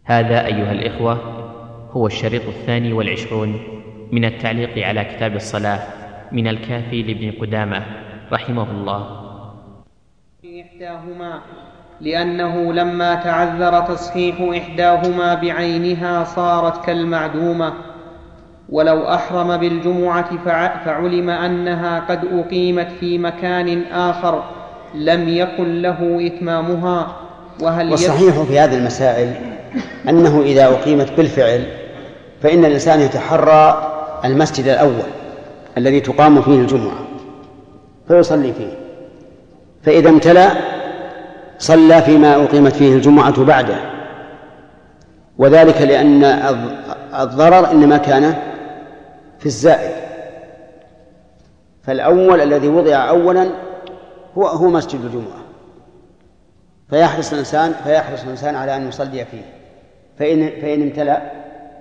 هذا أيها الإخوة هو الشريط 22 من التعليق على كتاب الصلاة من الكافي لابن قدامة رحمه الله. إحداهما لأنه لما تعذر تصحيح إحداهما بعينها صارت كالمعدومة، ولو أحرم بالجمعة فعلم أنها قد أقيمت في مكان آخر لم يكن له إتمامها. والصحيح في هذه المسائل أنه إذا أقيمت بالفعل فإن الإنسان يتحرى المسجد الأول الذي تقام فيه الجمعة فيصلي فيه، فإذا امتلأ صلى فيما أقيمت فيه الجمعة بعده، وذلك لأن الضرر إنما كان في الزائد، فالأول الذي وضع أولا هو مسجد الجمعة، فيحرص الإنسان على أن يصلي فيه، فإن امتلأ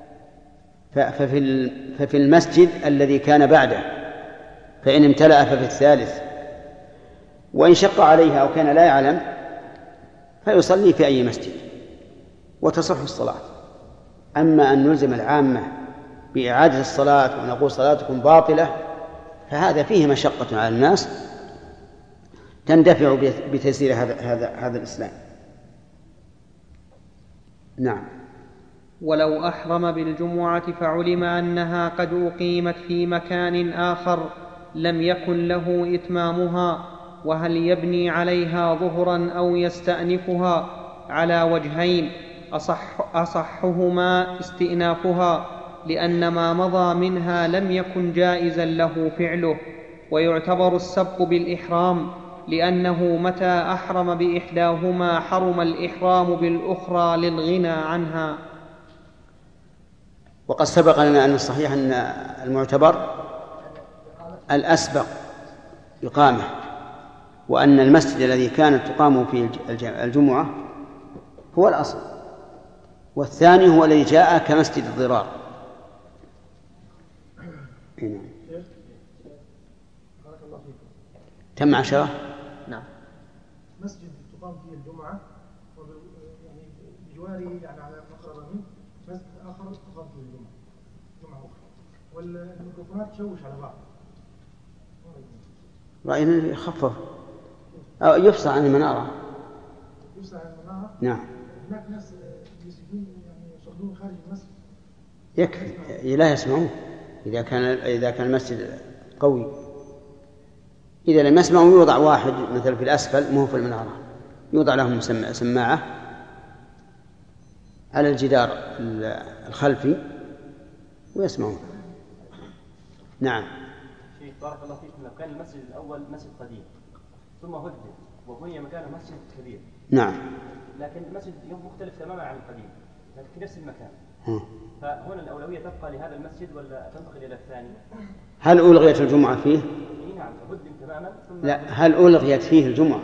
ففي المسجد الذي كان بعده، فإن امتلأ ففي الثالث، وإن شق عليها أو كان لا يعلم فيصلي في أي مسجد وتصح الصلاة. أما أن نلزم العامة بإعادة الصلاة ونقول صلاتكم باطلة فهذا فيه مشقة على الناس تندفع بتيسير هذا الإسلام. نعم. ولو أحرم بالجمعة فعلم أنها قد أقيمت في مكان آخر لم يكن له إتمامها، وهل يبني عليها ظهرا أو يستأنفها على وجهين، أصحهما استئنافها، لأن ما مضى منها لم يكن جائزا له فعله، ويعتبر السبق بالإحرام، لأنه متى أحرم بإحداهما حرم الإحرام بالأخرى للغنى عنها. وقد سبق لنا أن الصحيح أن المعتبر الأسبق إقامة، وأن المسجد الذي كانت تقام فيه الجمعة هو الأصل، والثاني هو الذي جاء كمسجد الضرار. تم 10. نعم. مسجد تقام فيه الجمعة بجواره يعني على مقربة منه مسجد آخر تقام فيه جمعة أخرى، والميكروفونات تشوش على بعض. رأينا يخفف أو يفصل عن المنارة. يفصل عن المنارة. نعم. هناك ناس يسجدون يعني يصلون خارج المسجد. يكفي لا يسمعون إذا كان المسجد قوي. إذا لم يسمعوا يوضع واحد مثل في الأسفل مو في المنارة، يوضع لهم سماعة على الجدار الخلفي ويسمعون. نعم. شيخ بارك الله فيكم، لو كان المسجد الأول مسجد قديم ثم هدد وبني مكانه مسجد كبير. نعم. لكن المسجد مختلف تماما عن القديم لكن في نفس المكان، فهنا الأولوية تبقى لهذا المسجد ولا تنتقل إلى الثاني؟ هل ألغيت الجمعة فيه؟ نعم، هدم تماما. لا، هل ألغيت فيه الجمعة؟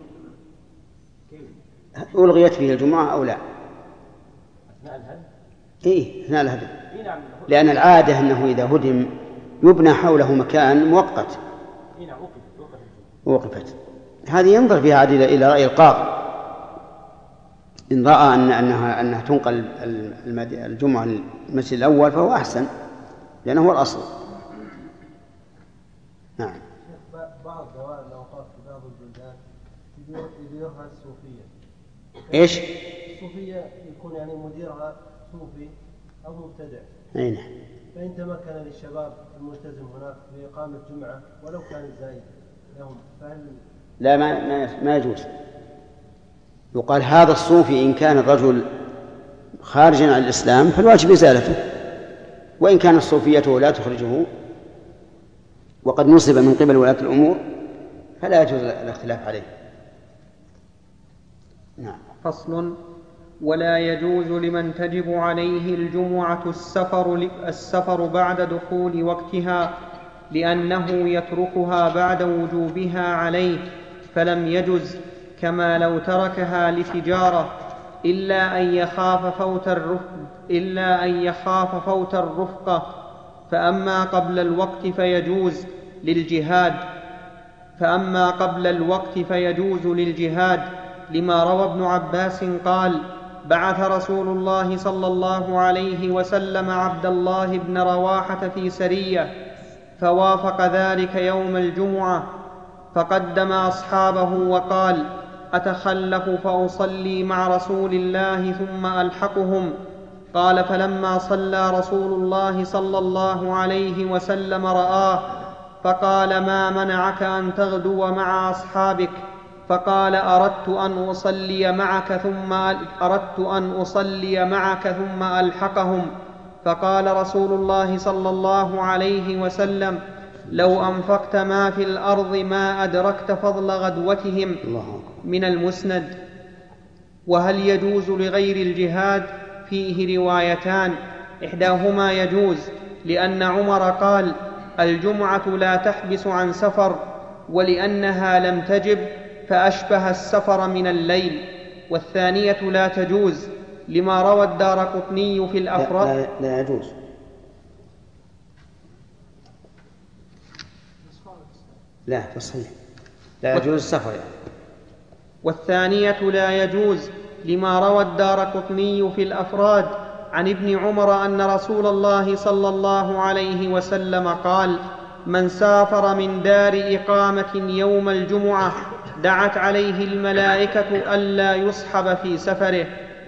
ألغيت فيه الجمعة أو لا؟ أثناء الهدم؟ إيه، أثناء الهدم. نعم. لأن العادة أنه إذا هدم يبنى حوله مكان مؤقت. نعم، وقفت. هذه ينظر فيها عديدة إلى رأي القاضي، إن رأى أنها تنقل الجمعة المسجد الأول فهو أحسن لأنه هو الأصل. نعم. بعض دوائر الأوقاف في بعض البلدان يديرها الصوفية. إيش؟ الصوفية يكون يعني مديرها صوفي أو مبتدع. أين؟ فإن تمكن للشباب الملتزم هناك بإقامة جمعة ولو كانت زائدة لهم فهل؟ لا، ما يجوز. يقال هذا الصوفي إن كان الرجل خارجا عن الإسلام فالواجب إزالته، وإن كان الصوفية لا تخرجه وقد نصب من قبل ولاة الأمور فلا يجوز الاختلاف عليه. نعم. فصل. ولا يجوز لمن تجب عليه الجمعة السفر بعد دخول وقتها، لأنه يتركها بعد وجوبها عليه فلم يجز، كما لو تركها لتجارة إلا أن يخاف فوت الرفقة. فأما قبل الوقت فيجوز للجهاد، لما روى ابن عباس قال: بعث رسول الله صلى الله عليه وسلم عبد الله بن رواحة في سرية، فوافق ذلك يوم الجمعة، فقدم أصحابه وقال: أتخلف فأصلي مع رسول الله ثم ألحقهم؟ قال: فلما صلى رسول الله صلى الله عليه وسلم رآه، فقال: ما منعك أن تغدو مع أصحابك؟ فقال: أردت أن أصلي معك ثم ألحقهم. فقال رسول الله صلى الله عليه وسلم: لو أنفقت ما في الأرض ما أدركت فضل غدوتهم. من المسند. وهل يجوز لغير الجهاد؟ فيه روايتان، إحداهما يجوز لأن عمر قال: الجمعة لا تحبس عن سفر، ولأنها لم تجب فأشبه السفر من الليل. والثانية لا تجوز لما روى الدارقطني في الأفراد. لا يجوز. لا تصحيح، لا يجوز السفر يعني. والثانية لا يجوز لما روى الدارقطني في الأفراد عن ابن عمر أن رسول الله صلى الله عليه وسلم قال: من سافر من دار إقامة يوم الجمعة دعت عليه الملائكة ألا يصحب في سفره.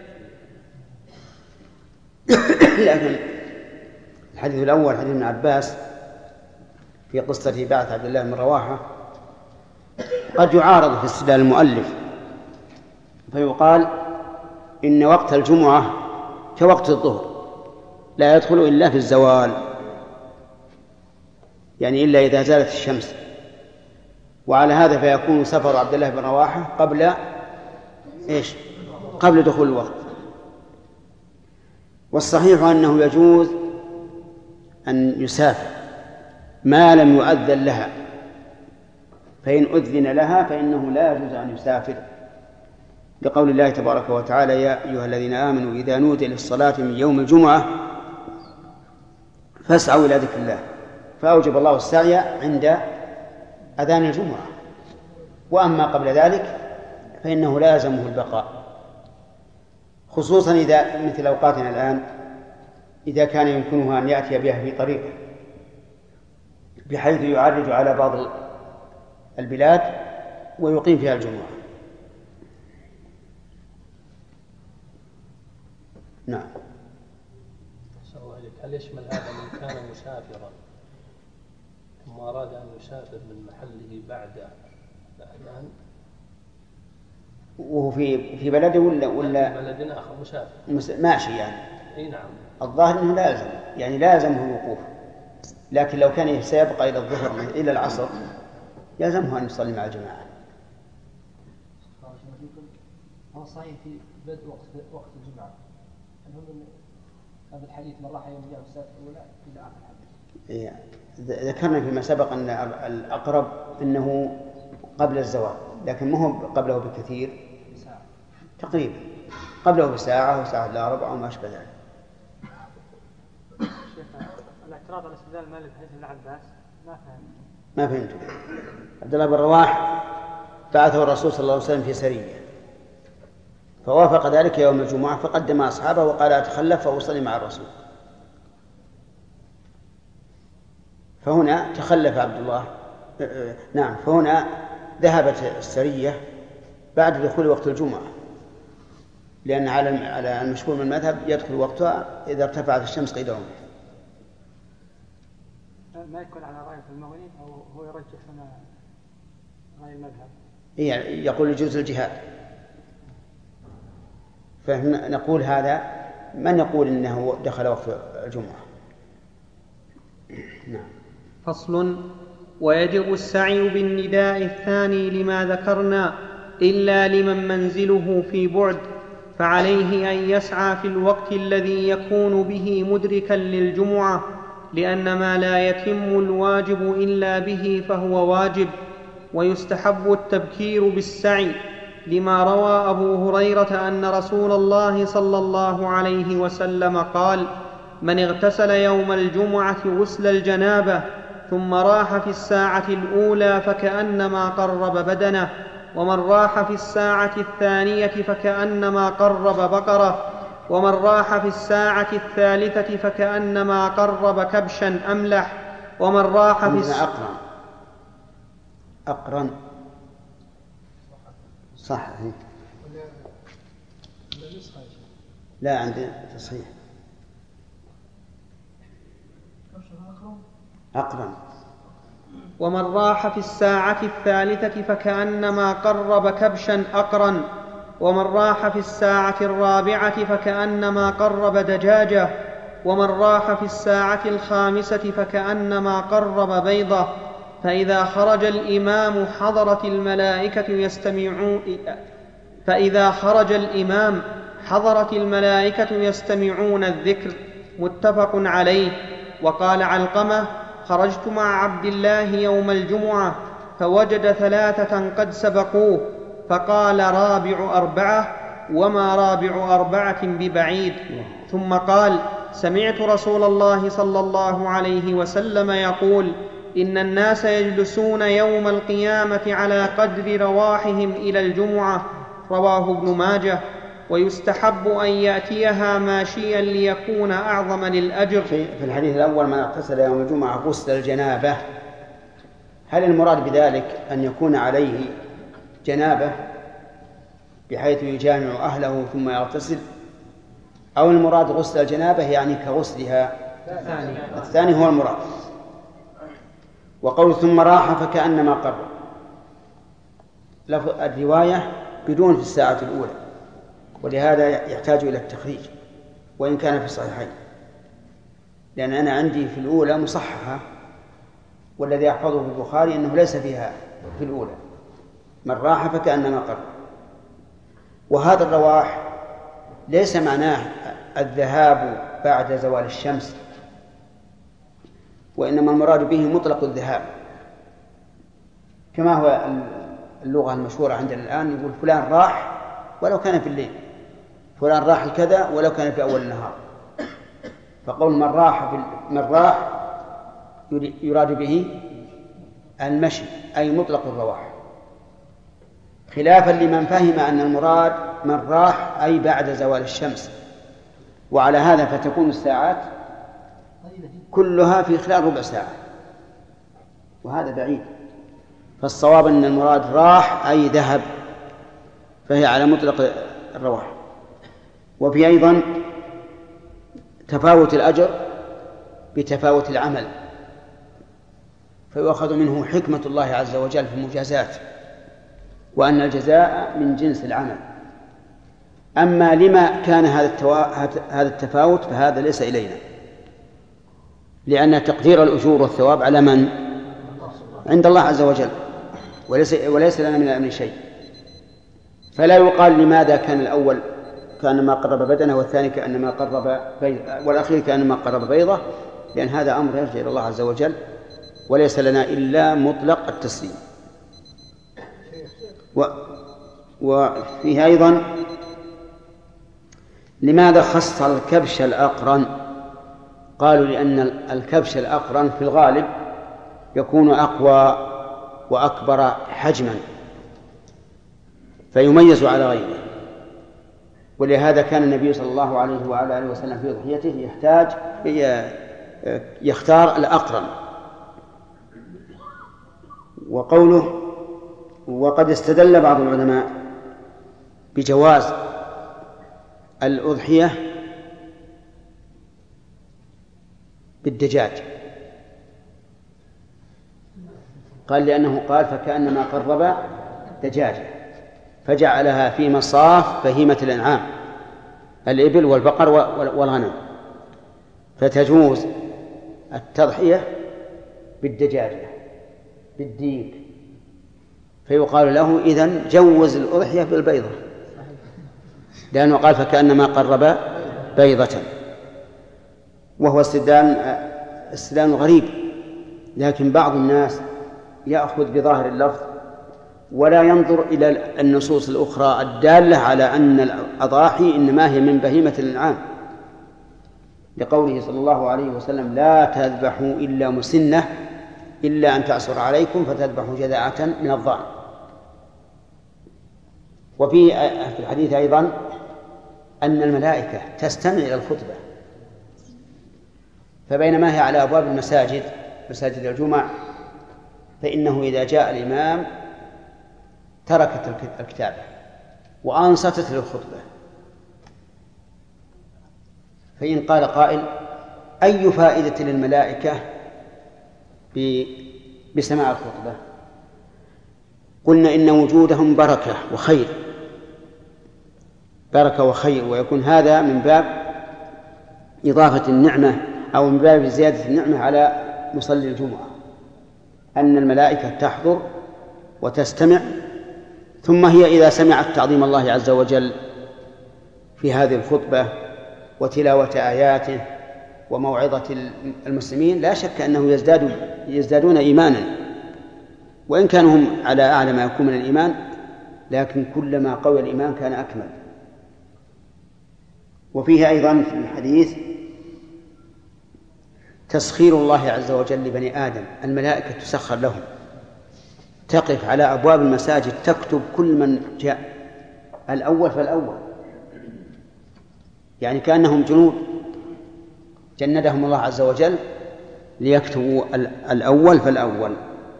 لكن الحديث الأول حديث ابن عباس في قصة بعث عبد الله بن رواحة قد يعارض في استدلال المؤلف، فيقال إن وقت الجمعة كوقت الظهر لا يدخل إلا في الزوال، يعني إلا إذا زالت الشمس، وعلى هذا فيكون سفر عبد الله بن رواحة قبل دخول الوقت. والصحيح أنه يجوز أن يسافر ما لم يؤذن لها، فإن أذن لها فإنه لا يجوز أن يسافر، لقول الله تبارك وتعالى: يا أيها الذين آمنوا إذا نودي للصلاة من يوم الجمعة فاسعوا إلى ذكر الله، فأوجب الله السعي عند أذان الجمعة. وأما قبل ذلك فإنه لازمه البقاء، خصوصا إذا مثل أوقاتنا الآن إذا كان يمكنه أن يأتي بها في طريقه بحيث يعرج على بعض البلاد ويقيم فيها الجمعة. نعم. هل يشمل هذا من كان مسافرا ثم أراد أن يسافر من محله بعد الأذان وهو في بلده ولا بلد آخر مسافر ماشي يعني؟ أي نعم. الظاهر أنه لازم، يعني لازمه الوقوف، لكن لو كان سيبقى إلى الظهر إلى العصر يلزمه أن يصلي مع الجماعة. هو صحيح في بدء وقت الجمعة، هذا الحديث من راح يوم الجمعة الساعة الأولى إلى آخر الحديث. ذكرنا فيما سبق أن الأقرب أنه قبل الزوال، لكن ما هو قبله بكثير، بساعة تقريبا، قبله بساعة وساعة إلا ربع وما أشبه ذلك. شيخ، الاعتراض على استدلال مالك بحديث ابن عباس ما فهمت. عبد الله بن رواحة بعثه الرسول صلى الله عليه وسلم في سرية، فوافق ذلك يوم الجمعة، فقدم أصحابه وقال: أتخلف فأصلي مع الرسول. فهنا تخلف عبد الله، نعم، فهنا ذهبت السرية بعد دخول وقت الجمعة، لأن على المشهور من المذهب يدخل وقتها إذا ارتفعت الشمس قيد رمح. ما يكون على رأي المغني أو هو يرجح هنا رأي المذهب؟ يقول يجوز الجهاد، فنقول هذا من يقول إنه دخل وقت الجمعة. نعم. فصل: ويجب السعي بالنداء الثاني لما ذكرنا إلا لمن منزله في بعد، فعليه أن يسعى في الوقت الذي يكون به مدركا للجمعة، لأن ما لا يتم الواجب إلا به فهو واجب. ويستحب التبكير بالسعي لما روى أبو هريرة أن رسول الله صلى الله عليه وسلم قال: من اغتسل يوم الجمعة غسل الجنابة ثم راح في الساعة الأولى فكأنما قرب بدنه، ومن راح في الساعة الثانية فكأنما قرب بقرة، ومن راح في الساعة الثالثة فكأنما قرب كبشا أملح، ومن راح في أقرن صح. لا عندي تصحيح أقرن. ومن راح في الساعة الثالثة فكأنما قرب كبشا أقرن، ومن راح في الساعة الرابعة فكأنما قرب دجاجة، ومن راح في الساعة الخامسة فكأنما قرب بيضة. فإذا خرج الإمام حضرت الملائكة يستمعون الذكر. متفق عليه. وقال علقمة: خرجت مع عبد الله يوم الجمعة فوجد 3 قد سبقوه، فقال: رابع 4، وما رابع 4 ببعيد. ثم قال: سمعت رسول الله صلى الله عليه وسلم يقول: إن الناس يجلسون يوم القيامة على قدر رواحهم إلى الجمعة. رواه ابن ماجه. ويستحب أن يأتيها ماشيا ليكون أعظم للأجر. في الحديث الأول: من اغتسل يوم الجمعة غسل الجنابة، هل المراد بذلك أن يكون عليه جنابة بحيث يجامع أهله ثم يغتسل، أو المراد غسل الجنابة يعني كغسلها؟ الثاني هو المراد. وقول ثم راح فكأنما قرب، الرواية بدون في الساعة الأولى، ولهذا يحتاج إلى التخريج وإن كان في الصحيحين، لأن أنا عندي في الأولى مصححة، والذي يحفظه في البخاري أنه ليس فيها في الأولى من راح فكأنما قرب. وهذا الرواح ليس معناه الذهاب بعد زوال الشمس، وإنما المراد به مطلق الذهاب، كما هو اللغة المشهورة عندنا الآن، يقول فلان راح ولو كان في الليل، فلان راح الكذا ولو كان في أول النهار. فقول من راح يراد به المشي، أي مطلق الرواح، خلافا لمن فهم أن المراد من راح أي بعد زوال الشمس. وعلى هذا فتكون الساعات كلها في خلال ربع ساعة، وهذا بعيد. فالصواب أن المراد راح أي ذهب، فهي على مطلق الرواح. وفي أيضا تفاوت الأجر بتفاوت العمل، فيؤخذ منه حكمة الله عز وجل في المجازات، وأن الجزاء من جنس العمل. أما لما كان هذا التفاوت فهذا ليس إلينا، لأن تقدير الأجور والثواب على من؟ عند الله عز وجل، وليس لنا من الأمر شيء. فلا يقال لماذا كان الأول كأنما قرب بدنه والثاني كأنما قرب بيضة والأخير كأنما قرب بيضة، لأن هذا أمر يرجع إلى الله عز وجل، وليس لنا إلا مطلق التسليم. وفيه أيضا لماذا خص الكبش الأقرن؟ قالوا لأن الكبش الأقرن في الغالب يكون أقوى وأكبر حجما فيميز على غيره، ولهذا كان النبي صلى الله عليه وعلى آله وسلم في ضحيته يختار الأقرن. وقوله وقد استدل بعض العلماء بجواز الأضحية بالدجاج، قال لأنه قال فكأنما قرب دجاجة، فجعلها في مصاف بهيمة الأنعام الإبل والبقر والغنم، فتجوز التضحية بالدجاجة بالديك، فيقال له إذن جوز الأضحية بالبيضة، لأنه قال فكأنما قرب بيضة. وهو استدلال غريب، لكن بعض الناس يأخذ بظاهر اللفظ ولا ينظر إلى النصوص الأخرى الدالة على أن الأضاحي إنما هي من بهيمة الأنعام، لقوله صلى الله عليه وسلم لا تذبحوا إلا مسنة إلا أن تعصر عليكم فتذبحوا جذعة من الضأن. وفي الحديث أيضا أن الملائكة تستمع إلى الخطبة، فبينما هي على أبواب المساجد مساجد الجمع فإنه إذا جاء الإمام تركت الكتابة وأنصتت للخطبة. فإن قال قائل: أي فائدة للملائكة بسماع الخطبة؟ قلنا إن وجودهم بركة وخير، ويكون هذا من باب إضافة النعمة أو من باب زيادة النعمة على مصلي الجمعة، أن الملائكة تحضر وتستمع، ثم هي إذا سمعت تعظيم الله عز وجل في هذه الخطبة وتلاوة آياته وموعظة المسلمين لا شك أنه يزدادون إيمانا، وإن كانوا هم على أعلى ما يكون من الإيمان، لكن كلما قوي الإيمان كان أكمل. وفيه أيضا في الحديث تسخير الله عز وجل لبني آدم، الملائكة تسخر لهم، تقف على أبواب المساجد تكتب كل من جاء الأول فالأول، يعني كأنهم جنود جندهم الله عز وجل ليكتبوا الأول فالأول.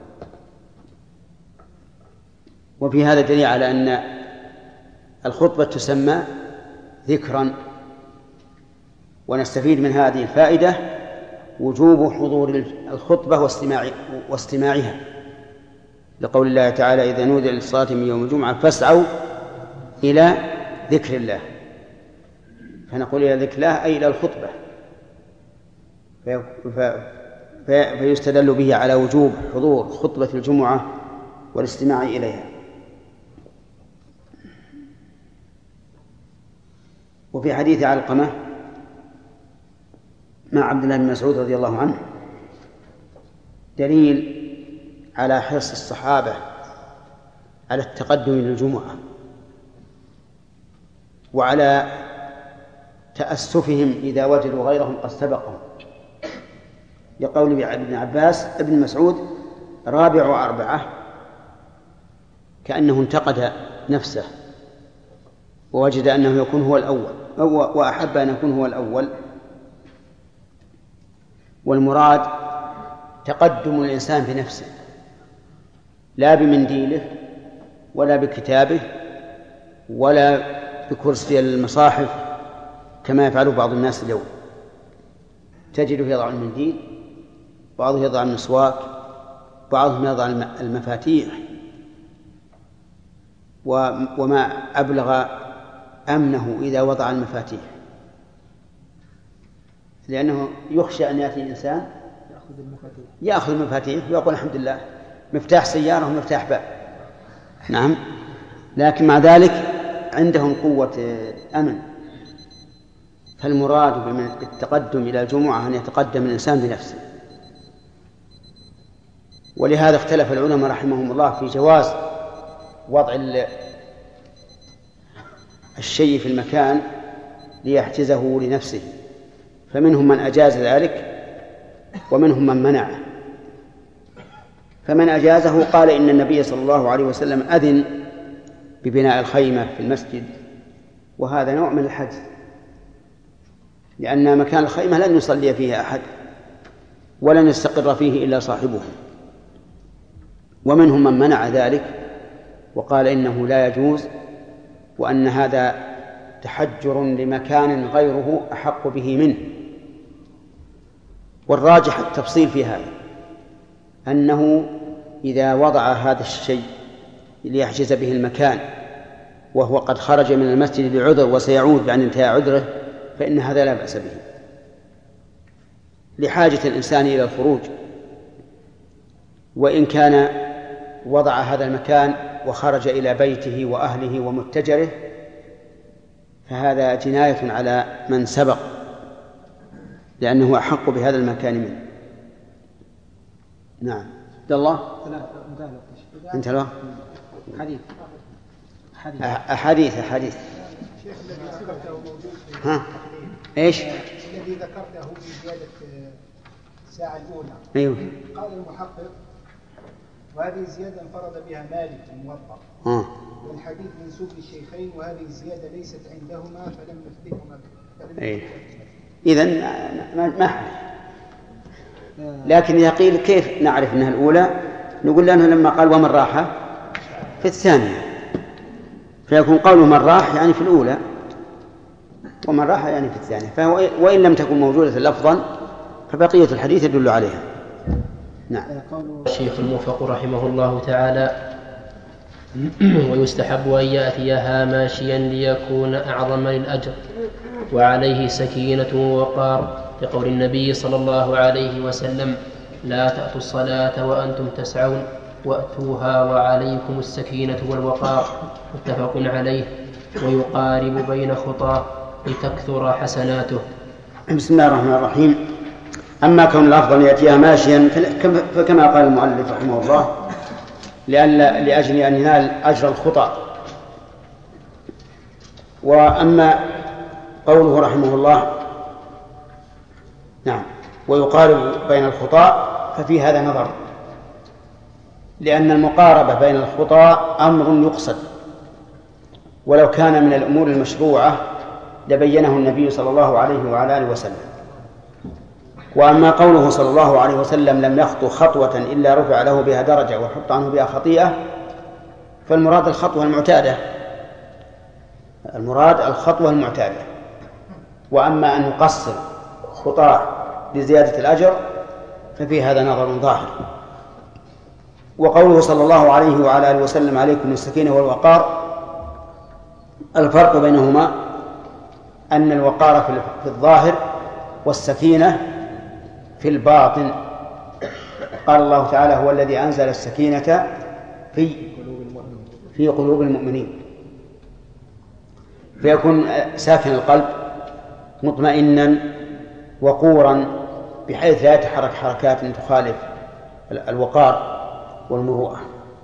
وفي هذا دليل على أن الخطبة تسمى ذكرا. ونستفيد من هذه الفائدة وجوب حضور الخطبة واستماعها، لقول الله تعالى: إذا نودي للصلاة من يوم الجمعة فاسعوا إلى ذكر الله. فنقول إلى ذكر الله أي إلى الخطبة، فيستدل به على وجوب حضور خطبة الجمعة والاستماع إليها. وفي حديث علقمة مع عبد الله بن مسعود رضي الله عنه دليل على حرص الصحابة على التقدم للجمعة وعلى تأسفهم إذا وجدوا غيرهم قد سبقهم، لقول ابن عباس ابن مسعود: رابع 4، كأنه انتقد نفسه ووجد أنه يكون هو الأول وأحب أن يكون هو الأول. والمراد تقدم الإنسان بنفسه لا بمنديله ولا بكتابه ولا بكرسي المصاحف كما يفعل بعض الناس اليوم، تجده يضع المنديل، بعضهم يضع المسواك، بعضهم يضع المفاتيح، وما أبلغ أمنه إذا وضع المفاتيح، لأنه يخشى أن يأتي الإنسان يأخذ المفاتيح ويقول: الحمد لله، مفتاح سيارة ومفتاح باب. نعم، لكن مع ذلك عندهم قوة أمن. فالمراد بالتقدم إلى الجمعة أن يتقدم الإنسان بنفسه. ولهذا اختلف العلماء رحمهم الله في جواز وضع الشيء في المكان ليحجزه لنفسه، فمنهم من أجاز ذلك ومنهم من منعه. فمن أجازه قال إن النبي صلى الله عليه وسلم أذن ببناء الخيمة في المسجد، وهذا نوع من الحجز، لأن مكان الخيمة لن يصلي فيه أحد ولن يستقر فيه إلا صاحبه. ومنهم من منع ذلك وقال إنه لا يجوز، وأن هذا تحجر لمكان غيره أحق به منه. والراجح التفصيل في هذا، أنه إذا وضع هذا الشيء ليحجز به المكان وهو قد خرج من المسجد بعذر وسيعود بعد انتهاء عذره، فإن هذا لا بأس به لحاجة الإنسان إلى الخروج. وإن كان وضع هذا المكان وخرج إلى بيته وأهله ومتجره فهذا جناية على من سبق، لأنه أحق بهذا المكان منه. نعم. عبد الله انت له أحاديث ها ايش الذي ذكرته في زيادة الساعة الأولى. أيوه. قال المحقق وهذه الزيادة انفرد بها مالك الموطأ والحديث منسوب للشيخين، وهذه الزيادة ليست عندهما فلم يثبتهما. إذن ما لكن إذا قيل كيف نعرف أنها الأولى؟ نقول لأنه لما قال ومن راح في الثانية، فيكون قوله من راح يعني في الأولى، ومن راح يعني في الثانية، فهو وإن لم تكن موجودة لفظا فبقية الحديث يدل عليها. نعم. الشيخ الموفق رحمه الله تعالى: ويستحب أن يأتيها ماشيا ليكون أعظم للأجر وعليه سكينة ووقار، لقول النبي صلى الله عليه وسلم: لا تأتوا الصلاة وأنتم تسعون وأتوها وعليكم السكينة والوقار، متفق عليه. ويقارب بين خطاه لتكثر حسناته. بسم الله الرحمن الرحيم. أما كون الأفضل يأتيها ماشيا فكما قال المؤلف رحمه الله لأجل أن ينال أجر الخطأ. وأما قوله رحمه الله نعم ويقارب بين الخطأ ففي هذا نظر، لأن المقاربة بين الخطأ أمر يقصد، ولو كان من الأمور المشروعة لبينه النبي صلى الله عليه وعلى آله وسلم. وأما قوله صلى الله عليه وسلم لم يخطو خطوة إلا رفع له بها درجة وحط عنه بها خطيئة، فالمراد الخطوة المعتادة، المراد الخطوة المعتادة. وأما أن يقصر خطاه لزيادة الأجر ففي هذا نظر ظاهر. وقوله صلى الله عليه وعلى آله وسلم عليكم السكينة والوقار، الفرق بينهما أن الوقار في الظاهر والسكينة في الباطن. قال الله تعالى: هو الذي أنزل السكينة في قلوب المؤمنين، فيكون ساكن القلب مطمئنا وقورا بحيث لا يتحرك حركات تخالف الوقار والمروءة.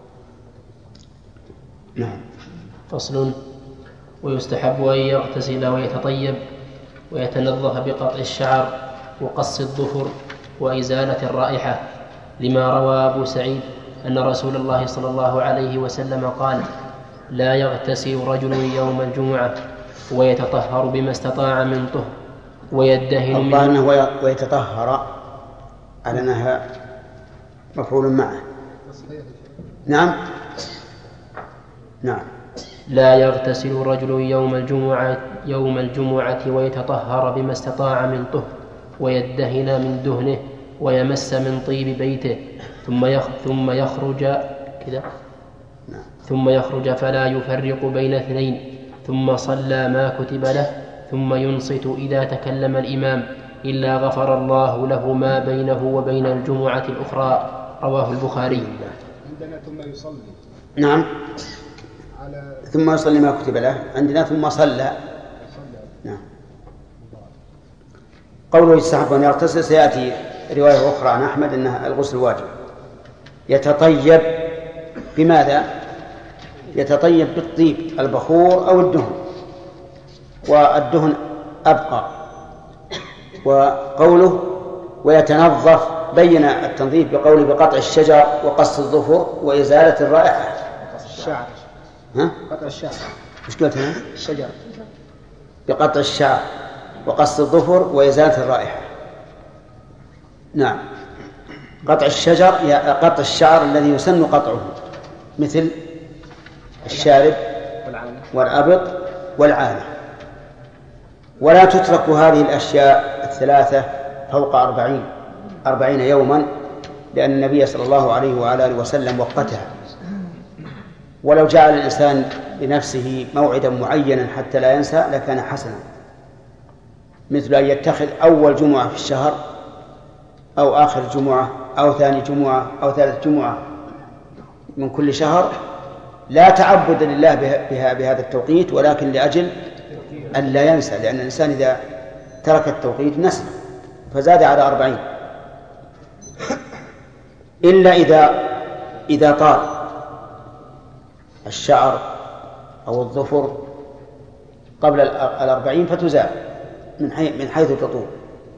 نعم. فصل. ويستحب أن يغتسل ويتطيب ويتنظف بقطع الشعر وقص الظفر وإزالة الرائحة، لما روى أبو سعيد أن رسول الله صلى الله عليه وسلم قال: لا يغتسل رجل يوم الجمعة ويتطهر بما استطاع من طهر ويدهن من أنه ويتطهر على أنها مفعول معه. نعم. نعم. لا يغتسل رجل يوم الجمعة ويتطهر بما استطاع من طهر ويدهن من دهنه ويمس من طيب بيته ثم يخرج فلا يفرق بين اثنين، ثم صلى ما كتب له، ثم ينصت إذا تكلم الإمام إلا غفر الله له ما بينه وبين الجمعة الأخرى. رواه البخاري. عندنا ثم يصلي. نعم. ثم يصلي ما كتب له، عندنا ثم صلى. نعم. قوله يستحب أن يغتسل سيأتي رواية أخرى عن أحمد أنها الغسل واجب. يتطيب بماذا؟ يتطيب بالطيب البخور أو الدهن، والدهن أبقى. وقوله ويتنظف بين التنظيف بقوله بقطع الشجر وقص الظفر وإزالة الرائحة. الشعر. ها؟ قطع الشعر. مش قلت هنا؟ الشجر. بقطع الشعر وقص الظفر وإزالة الرائحة. نعم. قطع الشجر قطع الشعر الذي يسن قطعه، مثل الشارب والأبط والعانة. ولا تترك هذه الأشياء الثلاثة فوق 40 يوما، لأن النبي صلى الله عليه وعلى آله وسلم وقتها. ولو جعل الإنسان لنفسه موعدا معينا حتى لا ينسى لكان حسنا، مثل أن يتخذ أول جمعة في الشهر أو آخر جمعة أو ثاني جمعة أو ثالث جمعة من كل شهر، لا تعبد لله بهذا التوقيت، ولكن لأجل أن لا ينسى، لأن الإنسان إذا ترك التوقيت نسى، فزاد على 40. إلا إذا طال الشعر أو الظفر قبل 40 فتزال من حيث تطول.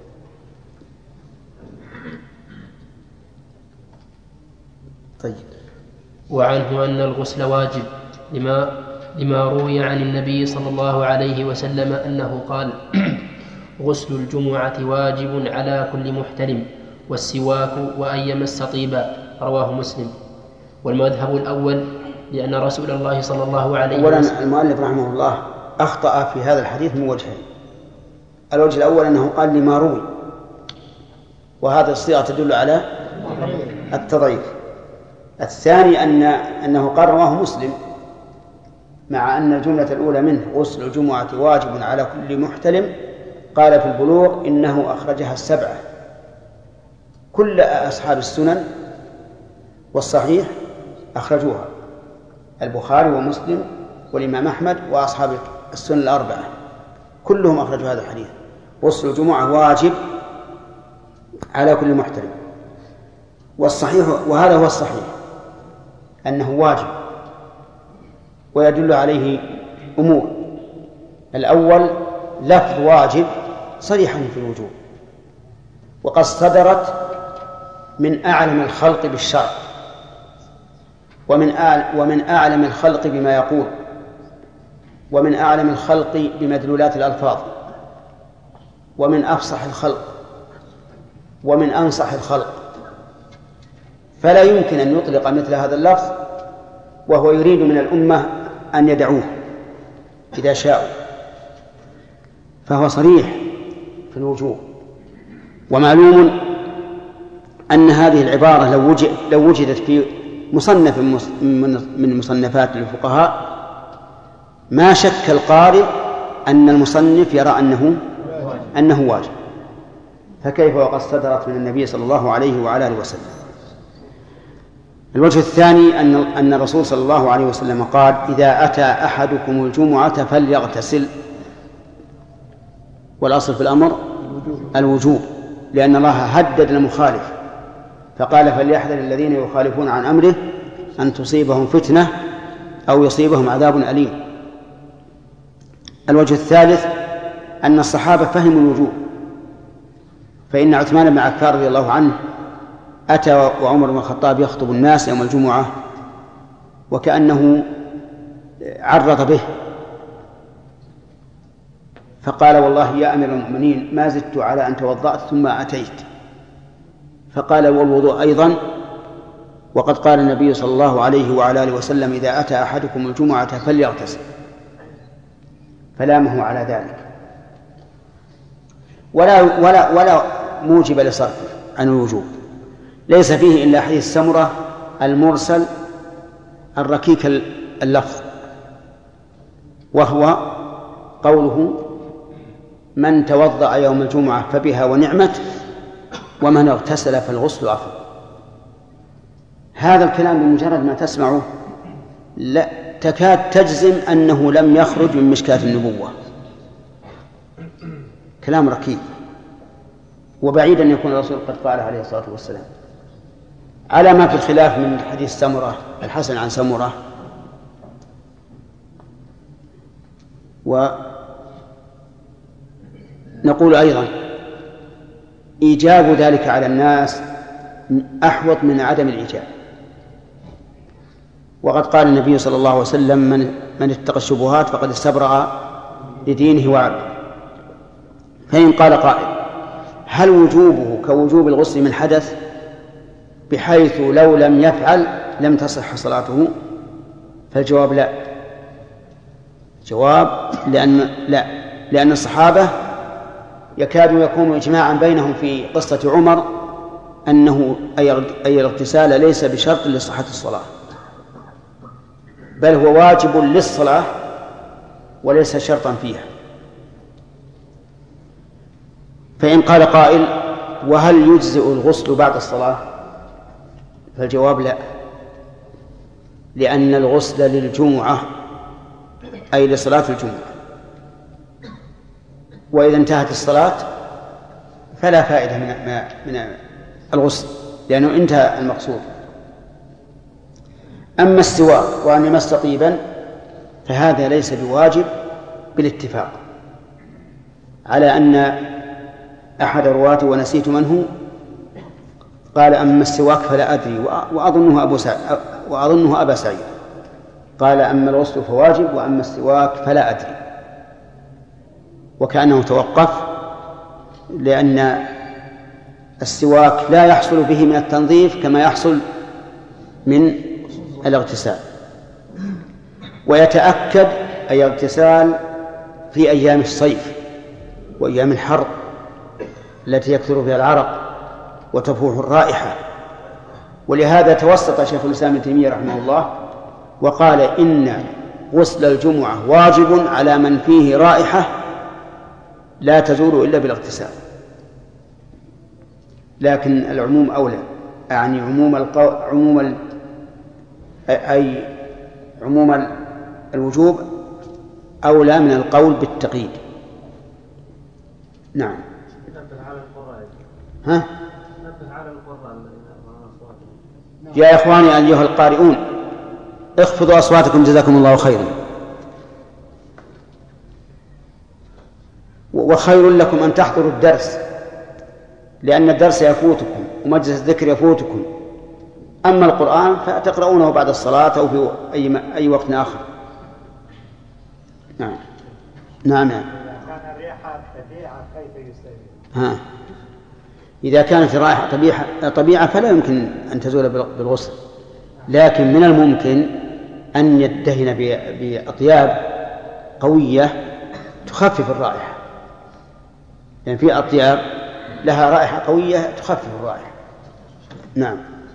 طيب. وعنه أن الغسل واجب لما روي عن النبي صلى الله عليه وسلم أنه قال غسل الجمعة واجب على كل محتلم والسواك وأن يمس طيبا. رواه مسلم. والمذهب الأول لأن رسول الله صلى الله عليه وسلم. أولا المؤلف رحمه الله أخطأ في هذا الحديث من وجهين. الوجه الأول أنه قال لما روي، وهذا الصيغة تدل على التضعيف. الثاني أنه قال رواه مسلم، مع أن الجملة الأولى منه غسل الجمعة واجب على كل محتلم، قال في البلوغ إنه أخرجها 7 كل أصحاب السنن والصحيح أخرجوها، البخاري ومسلم والإمام أحمد وأصحاب السنن 4 كلهم أخرجوا هذا الحديث، غسل الجمعة واجب على كل محتلم. والصحيح، وهذا هو الصحيح، أنه واجب، ويدل عليه أمور. الأول لفظ واجب صريح في الوجوب، وقد صدرت من أعلم الخلق بالشرع، ومن أعلم الخلق بما يقول، ومن أعلم الخلق بمدلولات الألفاظ، ومن أفصح الخلق، ومن أنصح الخلق. فلا يمكن أن يطلق مثل هذا اللفظ وهو يريد من الأمة أن يدعوه إذا شاءوا، فهو صريح في الوجوب. ومعلوم أن هذه العبارة لو وجدت في مصنف من مصنفات الفقهاء ما شك القارئ أن المصنف يرى أنه واجب، فكيف وقد صدرت من النبي صلى الله عليه وعلى آله وسلم. الوجه الثاني أن الرسول صلى الله عليه وسلم قال إذا أتى أحدكم الجمعة فليغتسل، والأصل في الأمر الوجوب، لأن الله هدد المخالف فقال فليحذر الذين يخالفون عن أمره أن تصيبهم فتنة أو يصيبهم عذاب أليم. الوجه الثالث أن الصحابة فهموا الوجوب، فإن عثمان بن عفان رضي الله عنه أتى وعمر بن الخطاب يخطب الناس يوم الجمعة وكأنه عرض به، فقال والله يا أمير المؤمنين ما زدت على أن توضأت ثم أتيت، فقال والوضوء أيضا، وقد قال النبي صلى الله عليه وعلى آله وسلم إذا أتى أحدكم الجمعة فليغتسل، فلامه على ذلك، ولا موجب لصرفه عن الوجوب. ليس فيه إلا حديث سمرة المرسل الركيك اللفظ، وهو قوله من توضأ يوم الجمعة فبها ونعمت ومن اغتسل فالغسل أفضل. هذا الكلام بمجرد ما تسمعه لا تكاد تجزم أنه لم يخرج من مشكاة النبوة، كلام ركيك وبعيد أن يكون الرسول قد قال عليه الصلاة والسلام، على ما في الخلاف من حديث سمرة الحسن عن سمرة. ونقول أيضا إيجاب ذلك على الناس أحوط من عدم الإيجاب، وقد قال النبي صلى الله عليه وسلم من اتقى الشبهات فقد استبرأ لدينه وعرضه. فإن قال قائل هل وجوبه كوجوب الغسل من حدث بحيث لو لم يفعل لم تصح صلاته؟ فالجواب لا. جواب لأن الصحابة يكاد يكون إجماعا بينهم في قصة عمر أنه أي الاغتسال ليس بشرط لصحة الصلاة، بل هو واجب للصلاة وليس شرطا فيها. فإن قال قائل وهل يجزئ الغسل بعد الصلاة؟ فالجواب لا، لأن الغسل للجمعة أي لصلاة الجمعة، وإذا انتهت الصلاة فلا فائدة من الغسل لأنه انتهى المقصود. أما السواك وأن يمس طيبا فهذا ليس بواجب بالاتفاق، على أن أحد الرواة ونسيت من هو قال أما السواك فلا أدري، وأظنه أبا سعيد قال أما الغسل فواجب وأما السواك فلا أدري، وكأنه توقف لأن السواك لا يحصل به من التنظيف كما يحصل من الاغتسال، ويتأكد أي اغتسال في أيام الصيف وأيام الحر التي يكثر فيها العرق وتفوح الرائحة. ولهذا توسط شيخ الإسلام ابن تيمية رحمه الله وقال إن غسل الجمعة واجب على من فيه رائحة لا تزول إلا بالاغتسال، لكن العموم أولى، يعني عموم الوجوب أولى من القول بالتقييد. نعم. ها؟ يا إخواني أيها القارئون اخفضوا أصواتكم جزاكم الله خيرا، وخير لكم أن تحضروا الدرس لأن الدرس يفوتكم ومجلس الذكر يفوتكم، أما القرآن فتقرؤونه بعد الصلاة أو في أي وقت آخر. نعم. نعم. كان الريحة طبيعة كيف يستوي؟ إذا كانت الرائحة طبيعة فلا يمكن أن تزول بالغسل، لكن من الممكن أن يدهن بأطياب قوية تخفف الرائحة، يعني في أطياب لها رائحة قوية تخفف الرائحة. نعم.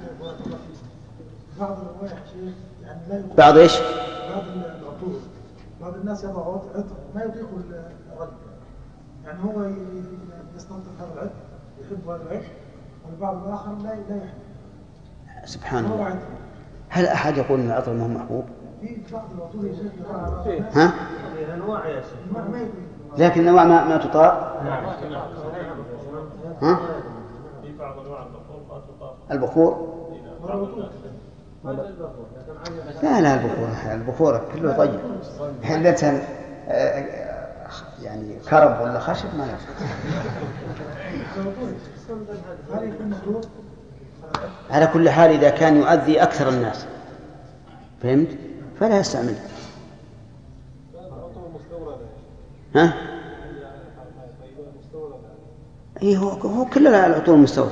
بعض الروائح يعني لا يطيق بعض إيش؟ بعض العطور، بعض الناس يضع عطر ما يطيق الرجل، يعني هو يستنطق هذا العطر يحب هذا العطر والبعض الآخر لا يحب. سبحان الله. هل أحد يقول أن العطر ما هو محبوب؟ في بعض العطور يا شيخ ها؟ أنواع يا شيخ. لكن النوع ما تطاق. ها؟ في بعض أنواع البخور ما تطاق. البخور؟ لا البخور كله طيب، حلة يعني كرب ولا خشب ما يصير. على كل حال إذا كان يؤذي أكثر الناس فهمت فلا يستعمل. ها؟ إيه هو كل العطور مستوردة.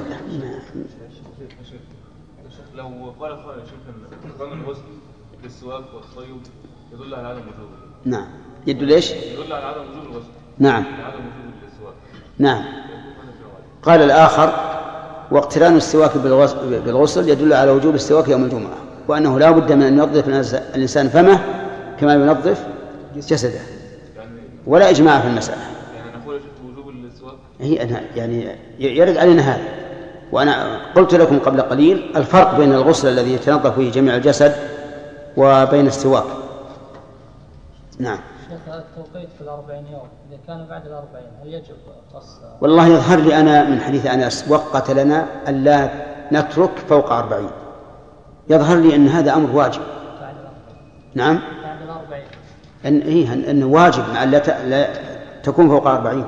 لو قال قائل شوف نظام الغسل للسواك والطيب يدل على عدم وجوبه. نعم. يدل ايش؟ يدل على عدم وجوب الغسل. نعم. عدم وجوب السواك. نعم. قال الآخر واقتران السواك بالغسل يدل على وجوب السواك يوم الجمعة، وأنه لا بد من أن ينظف الإنسان فمه كما ينظف جسده، ولا إجماع في المسألة. يعني نقول وجوب السواك هي يعني يرد علينا هذا. وأنا قلت لكم قبل قليل الفرق بين الغسل الذي يتنظف فيه جميع الجسد وبين السواك. نعم. شيخ هذا التوقيت في 40 يوم إذا كان بعد 40 هل يجب قص؟ والله يظهر لي أنا من حديث أنس وقت لنا ألا نترك فوق 40. يظهر لي أن هذا أمر واجب. بعد 40. نعم. بعد 40. أنه واجب مع لا تكون فوق 40.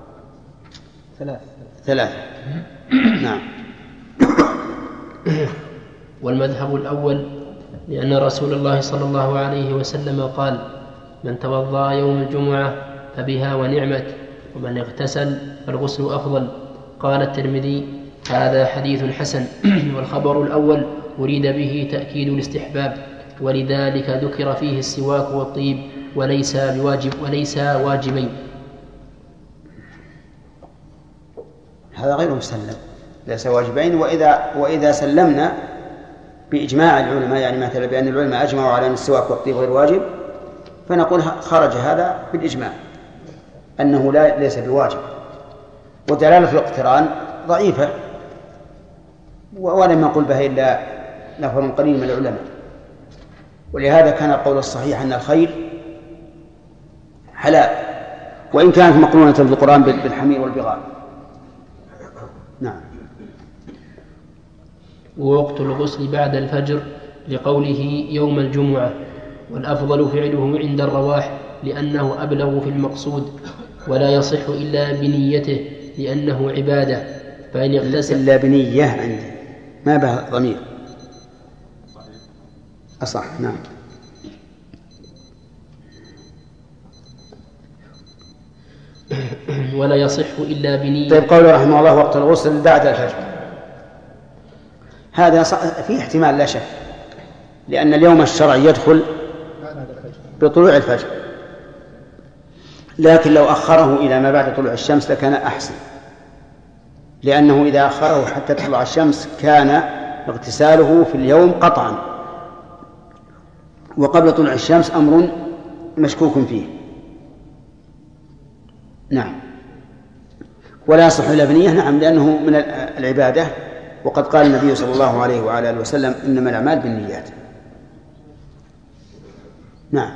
3. نعم. والمذهب الأول لأن رسول الله صلى الله عليه وسلم قال من توضأ يوم الجمعة فبها ونعمت ومن اغتسل فالغسل أفضل. قال الترمذي هذا حديث حسن. والخبر الأول أريد به تأكيد الاستحباب، ولذلك ذكر فيه السواك والطيب وليس واجبين. هذا غير مسلم، ليس واجبين. وإذا سلمنا بإجماع العلماء، يعني مثلا بأن العلماء أجمعوا على أن السواك والطيب غير واجب، فنقول خرج هذا بالإجماع أنه ليس بواجب. ودلالة الاقتران ضعيفة ولم يقل بها إلا نفر قليل من العلماء. ولهذا كان القول الصحيح أن الخيل حلال وإن كانت مقرونة في القرآن بالحمير والبغال. نعم. ووقت الغسل بعد الفجر لقوله يوم الجمعة، والأفضل فعله عند الرواح لأنه أبلغ في المقصود، ولا يصح إلا بنيته لأنه عبادة. فإن اغتسل إلا بنية عندي ما به ضمير. أصح. نعم. ولا يصح إلا بنية. طيب، قوله رحمه الله وقت الغسل بعد الفجر، هذا فيه احتمال لا شك، لأن اليوم الشرعي يدخل بطلوع الفجر، لكن لو أخره إلى ما بعد طلوع الشمس لكان أحسن، لأنه إذا أخره حتى تطلع الشمس كان اغتساله في اليوم قطعا، وقبل طلوع الشمس أمر مشكوك فيه. نعم. ولا يصح إلا بنية. نعم، لأنه من العبادة، وقد قال النبي صلى الله عليه وعلى آله وسلم إنما الأعمال بالنيات. نعم.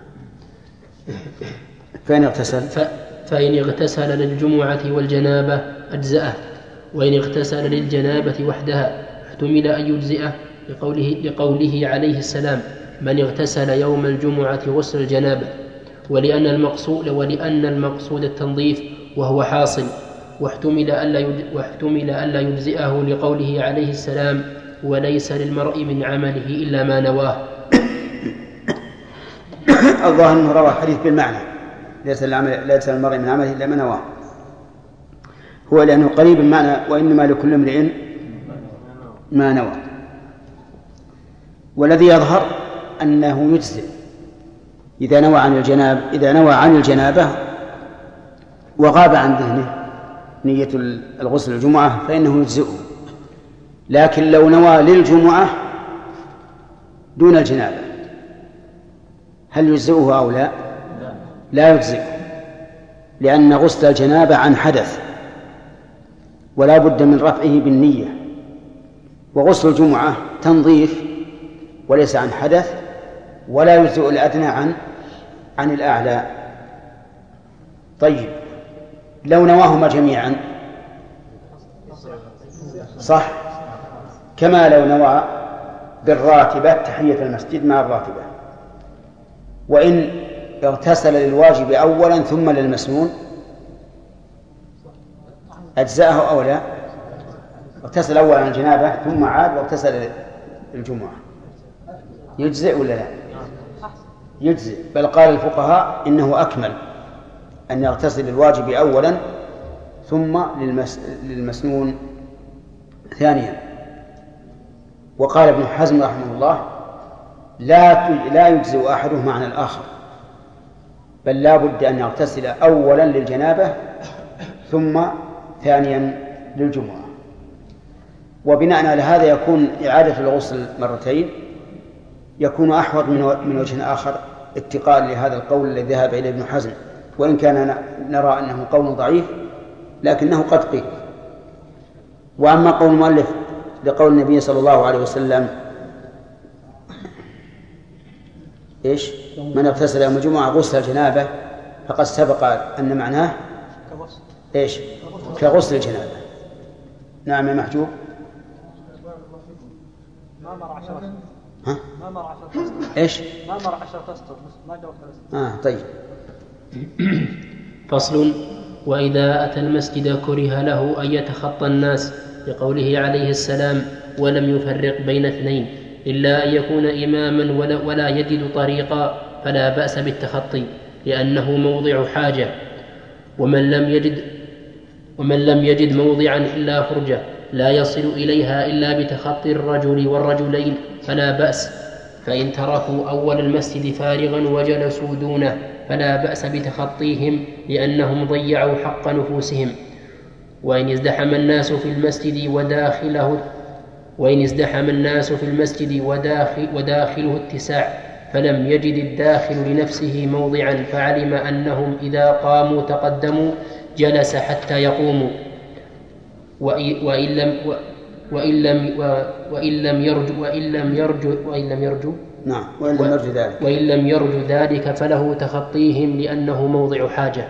فإن اغتسل للجمعة والجنابة أجزأه، وإن اغتسل للجنابة وحدها احتمل أن يجزئه لقوله عليه السلام: من اغتسل يوم الجمعة غسل الجنابة، ولأن المقصود التنظيف وهو حاصل، واحتمل ألا يجزئه لقوله عليه السلام: وليس للمرء من عمله إلا ما نواه. الظاهر أنه روى حديث بالمعنى: ليس للمرء من عمله إلا ما نواه، هو لأنه قريب المعنى: وإنما لكل امرئ ما نوى. والذي يظهر أنه يجزئ إذا نوى عن الجنابة وغاب عن ذهنه نية الغسل الجمعة فإنه يجزئه، لكن لو نوى للجمعة دون الجنابة هل يجزئه أو لا؟ لا يجزئه، لأن غسل الجنابة عن حدث ولا بد من رفعه بالنية، وغسل الجمعة تنظيف وليس عن حدث، ولا يجزئ الأدنى عن الأعلى. طيب، لو نواهما جميعا صح، كما لو نوى بالراتبة تحية المسجد مع الراتبة، وإن اغتسل للواجب أولا ثم للمسنون أجزأه أو لا؟ اغتسل أولا عن الجنابة ثم عاد واغتسل للجمعة، يجزئ ولا لا؟ يجزئ، بل قال الفقهاء إنه أكمل أن يغتسل للواجب أولا ثم للمسنون ثانيا. وقال ابن حزم رحمه الله: لا يجزئ أحدهما عن الآخر، بل لا بد أن يغتسل أولا للجنابة ثم ثانيا للجمعة. وبناء على هذا يكون إعادة الغسل مرتين يكون أحوط من وجه آخر، اتقاء لهذا القول الذي ذهب إليه ابن حزم، وإن كان نرى أنه قول ضعيف لكنه قد قيل. وأما قول المؤلف لقول النبي صلى الله عليه وسلم: إيش؟ من اغتسل يوم الجمعة غسل الجنابة، فقد سبق أن معناه إيش؟ كغسل الجنابة. نعم يا محجوب. ما مر 10 ها؟ ما مر 10 أسطر. إيش؟ ما مر 10 أسطر، ما جاء وقت طيب. فصل: وإذا أتى المسجد كره له أن يتخطى الناس، لقوله عليه السلام: ولم يفرق بين اثنين إلا أن يكون إماما ولا يجد طريقا فلا بأس بالتخطي، لأنه موضع حاجة، ومن لم يجد موضعا إلا فرجة لا يصل إليها إلا بتخطي الرجل والرجلين فلا بأس، فإن تركوا أول المسجد فارغا وجلسوا دونه فلا بأس بتخطيهم، لأنهم ضيعوا حق نفوسهم. وإن ازدحم الناس في المسجد وداخله اتساع فلم يجد الداخل لنفسه موضعا فعلم أنهم إذا قاموا تقدموا جلس حتى يقوموا، وإن لم يرجو ذلك فله تخطيهم لأنه موضع حاجة.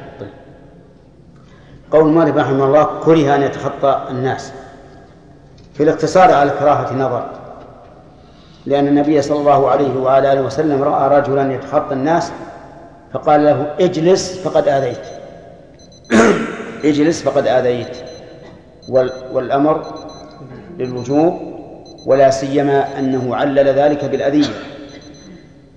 قول مالك رحمه الله: كره أن يتخطى الناس، في الاقتصار على كراهة نظر، لأن النبي صلى الله عليه وعلى آله وسلم رأى رجلا يتخطى الناس فقال له: اجلس فقد آذيت. اجلس فقد آذيت. والأمر للوجوب، ولا سيما أنه علل ذلك بالأذية،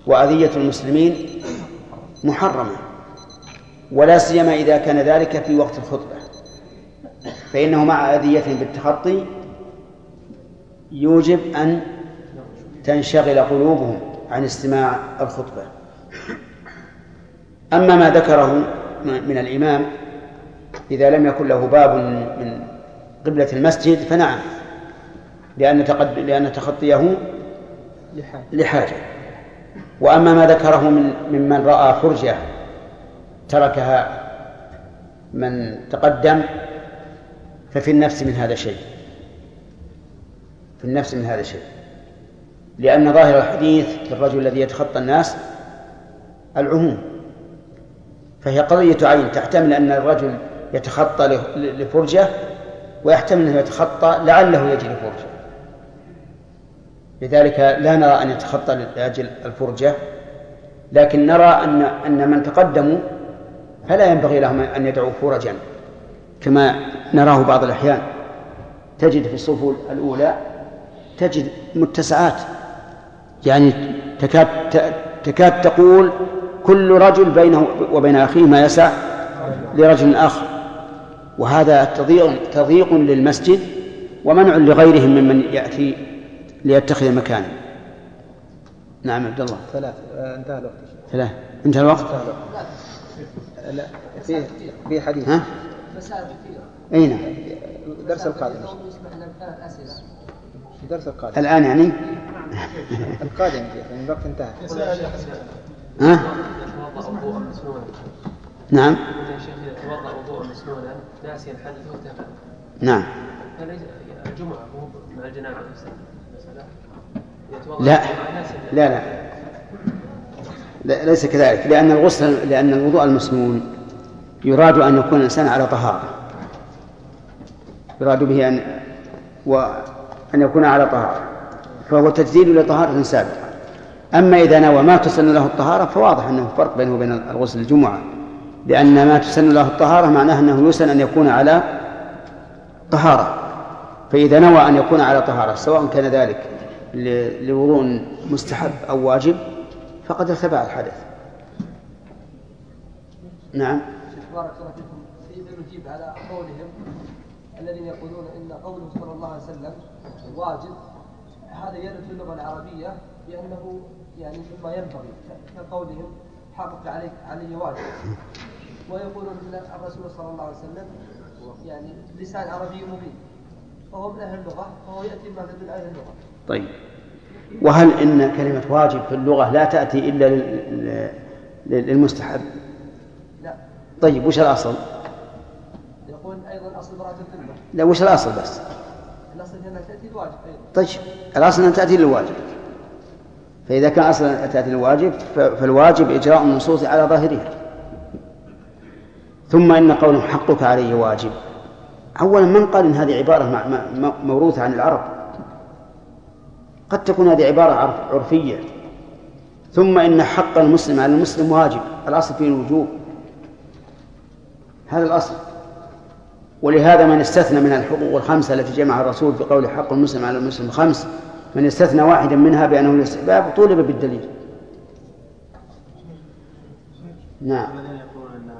وأذية المسلمين محرمة، ولا سيما إذا كان ذلك في وقت الخطبة، فإنه مع أذيتهم بالتخطي يوجب أن تنشغل قلوبهم عن استماع الخطبة. أما ما ذكره من الإمام إذا لم يكن له باب من قبلة المسجد فنعم، لأن تخطيه لحاجة. وأما ما ذكره ممن رأى فرجة تركها من تقدم ففي النفس من هذا شيء، في النفس من هذا شيء، لأن ظاهر الحديث في الرجل الذي يتخطى الناس العموم، فهي قضية عين تحتمل أن الرجل يتخطى لفرجة، ويحتمل أنه يتخطى لعله يجد فرجة، لذلك لا نرى أن يتخطى لأجل الفرجة، لكن نرى أن من تقدموا فلا ينبغي لهم أن يدعوا فرجا، كما نراه بعض الأحيان تجد في الصفوف الأولى تجد متسعات، يعني تكاد تقول كل رجل بينه وبين أخيه ما يسع لرجل آخر، وهذا تضييق للمسجد ومنع لغيرهم ممن يأتي ليتخذ مكانا. نعم عبد الله. انتهى الوقت. انتهى الوقت. لا في حديث. ها؟ مسائل كثيرة. أين؟ الدرس القادم. الدرس القادم. الآن يعني؟ القادم يعني الوقت انتهى. ها؟ نعم. يتوضأ وضوءا مسنونا ناسيا الحدث وانتهى. نعم. الجمعة مو مع الجنابة لا ليس كذلك، لأن الوضوء المسنون يراد أن يكون الإنسان على طهارة، يراد به أن يكون على طهارة، فهو تجديد لطهارة سابقة. أما إذا نوى ما تسن له الطهارة فواضح أنه فرق بينه وبين الغسل الجمعة، لأن ما تسن له الطهارة معناه أنه يسن أن يكون على طهارة، فإذا نوى أن يكون على طهارة سواء كان ذلك لوضوء مستحب أو واجب فقد ارتفع الحدث. نعم. بارك الله فيكم. إذا نجيب على قولهم الذين يقولون إن قوله صلى الله عليه وسلم واجب، هذا يرد في اللغة العربية بأنه يعني مما ينبغي، كقولهم حقق عليه واجب، ويقولون ان الرسول صلى الله عليه وسلم يعني لسان عربي مبين، فهو من اهل اللغه، فهو ياتي ما تدل عليه اللغه. طيب، وهل ان كلمه واجب في اللغه لا تاتي الا للمستحب؟ لا. طيب وش الاصل؟ يقول ايضا الاصل براءة الذمه. لا، وش الاصل بس؟ الاصل انها تاتي الواجب ايضا. طيب الاصل ان تاتي للواجب، فإذا كان أصلا تأتي الواجب فالواجب إجراء النصوص على ظاهرها. ثم إن قوله حقك عليه واجب، أولا من قال إن هذه عبارة موروثة عن العرب؟ قد تكون هذه عبارة عرفية. ثم إن حق المسلم على المسلم واجب، الأصل فيه الوجوب، هذا الأصل. ولهذا من استثنى من الحقوق الخمسة التي جمع الرسول في قول حق المسلم على المسلم خمس، من استثنى واحدا منها بأنه الاستحباب طولب بالدليل. نعم. الذين يقولون أن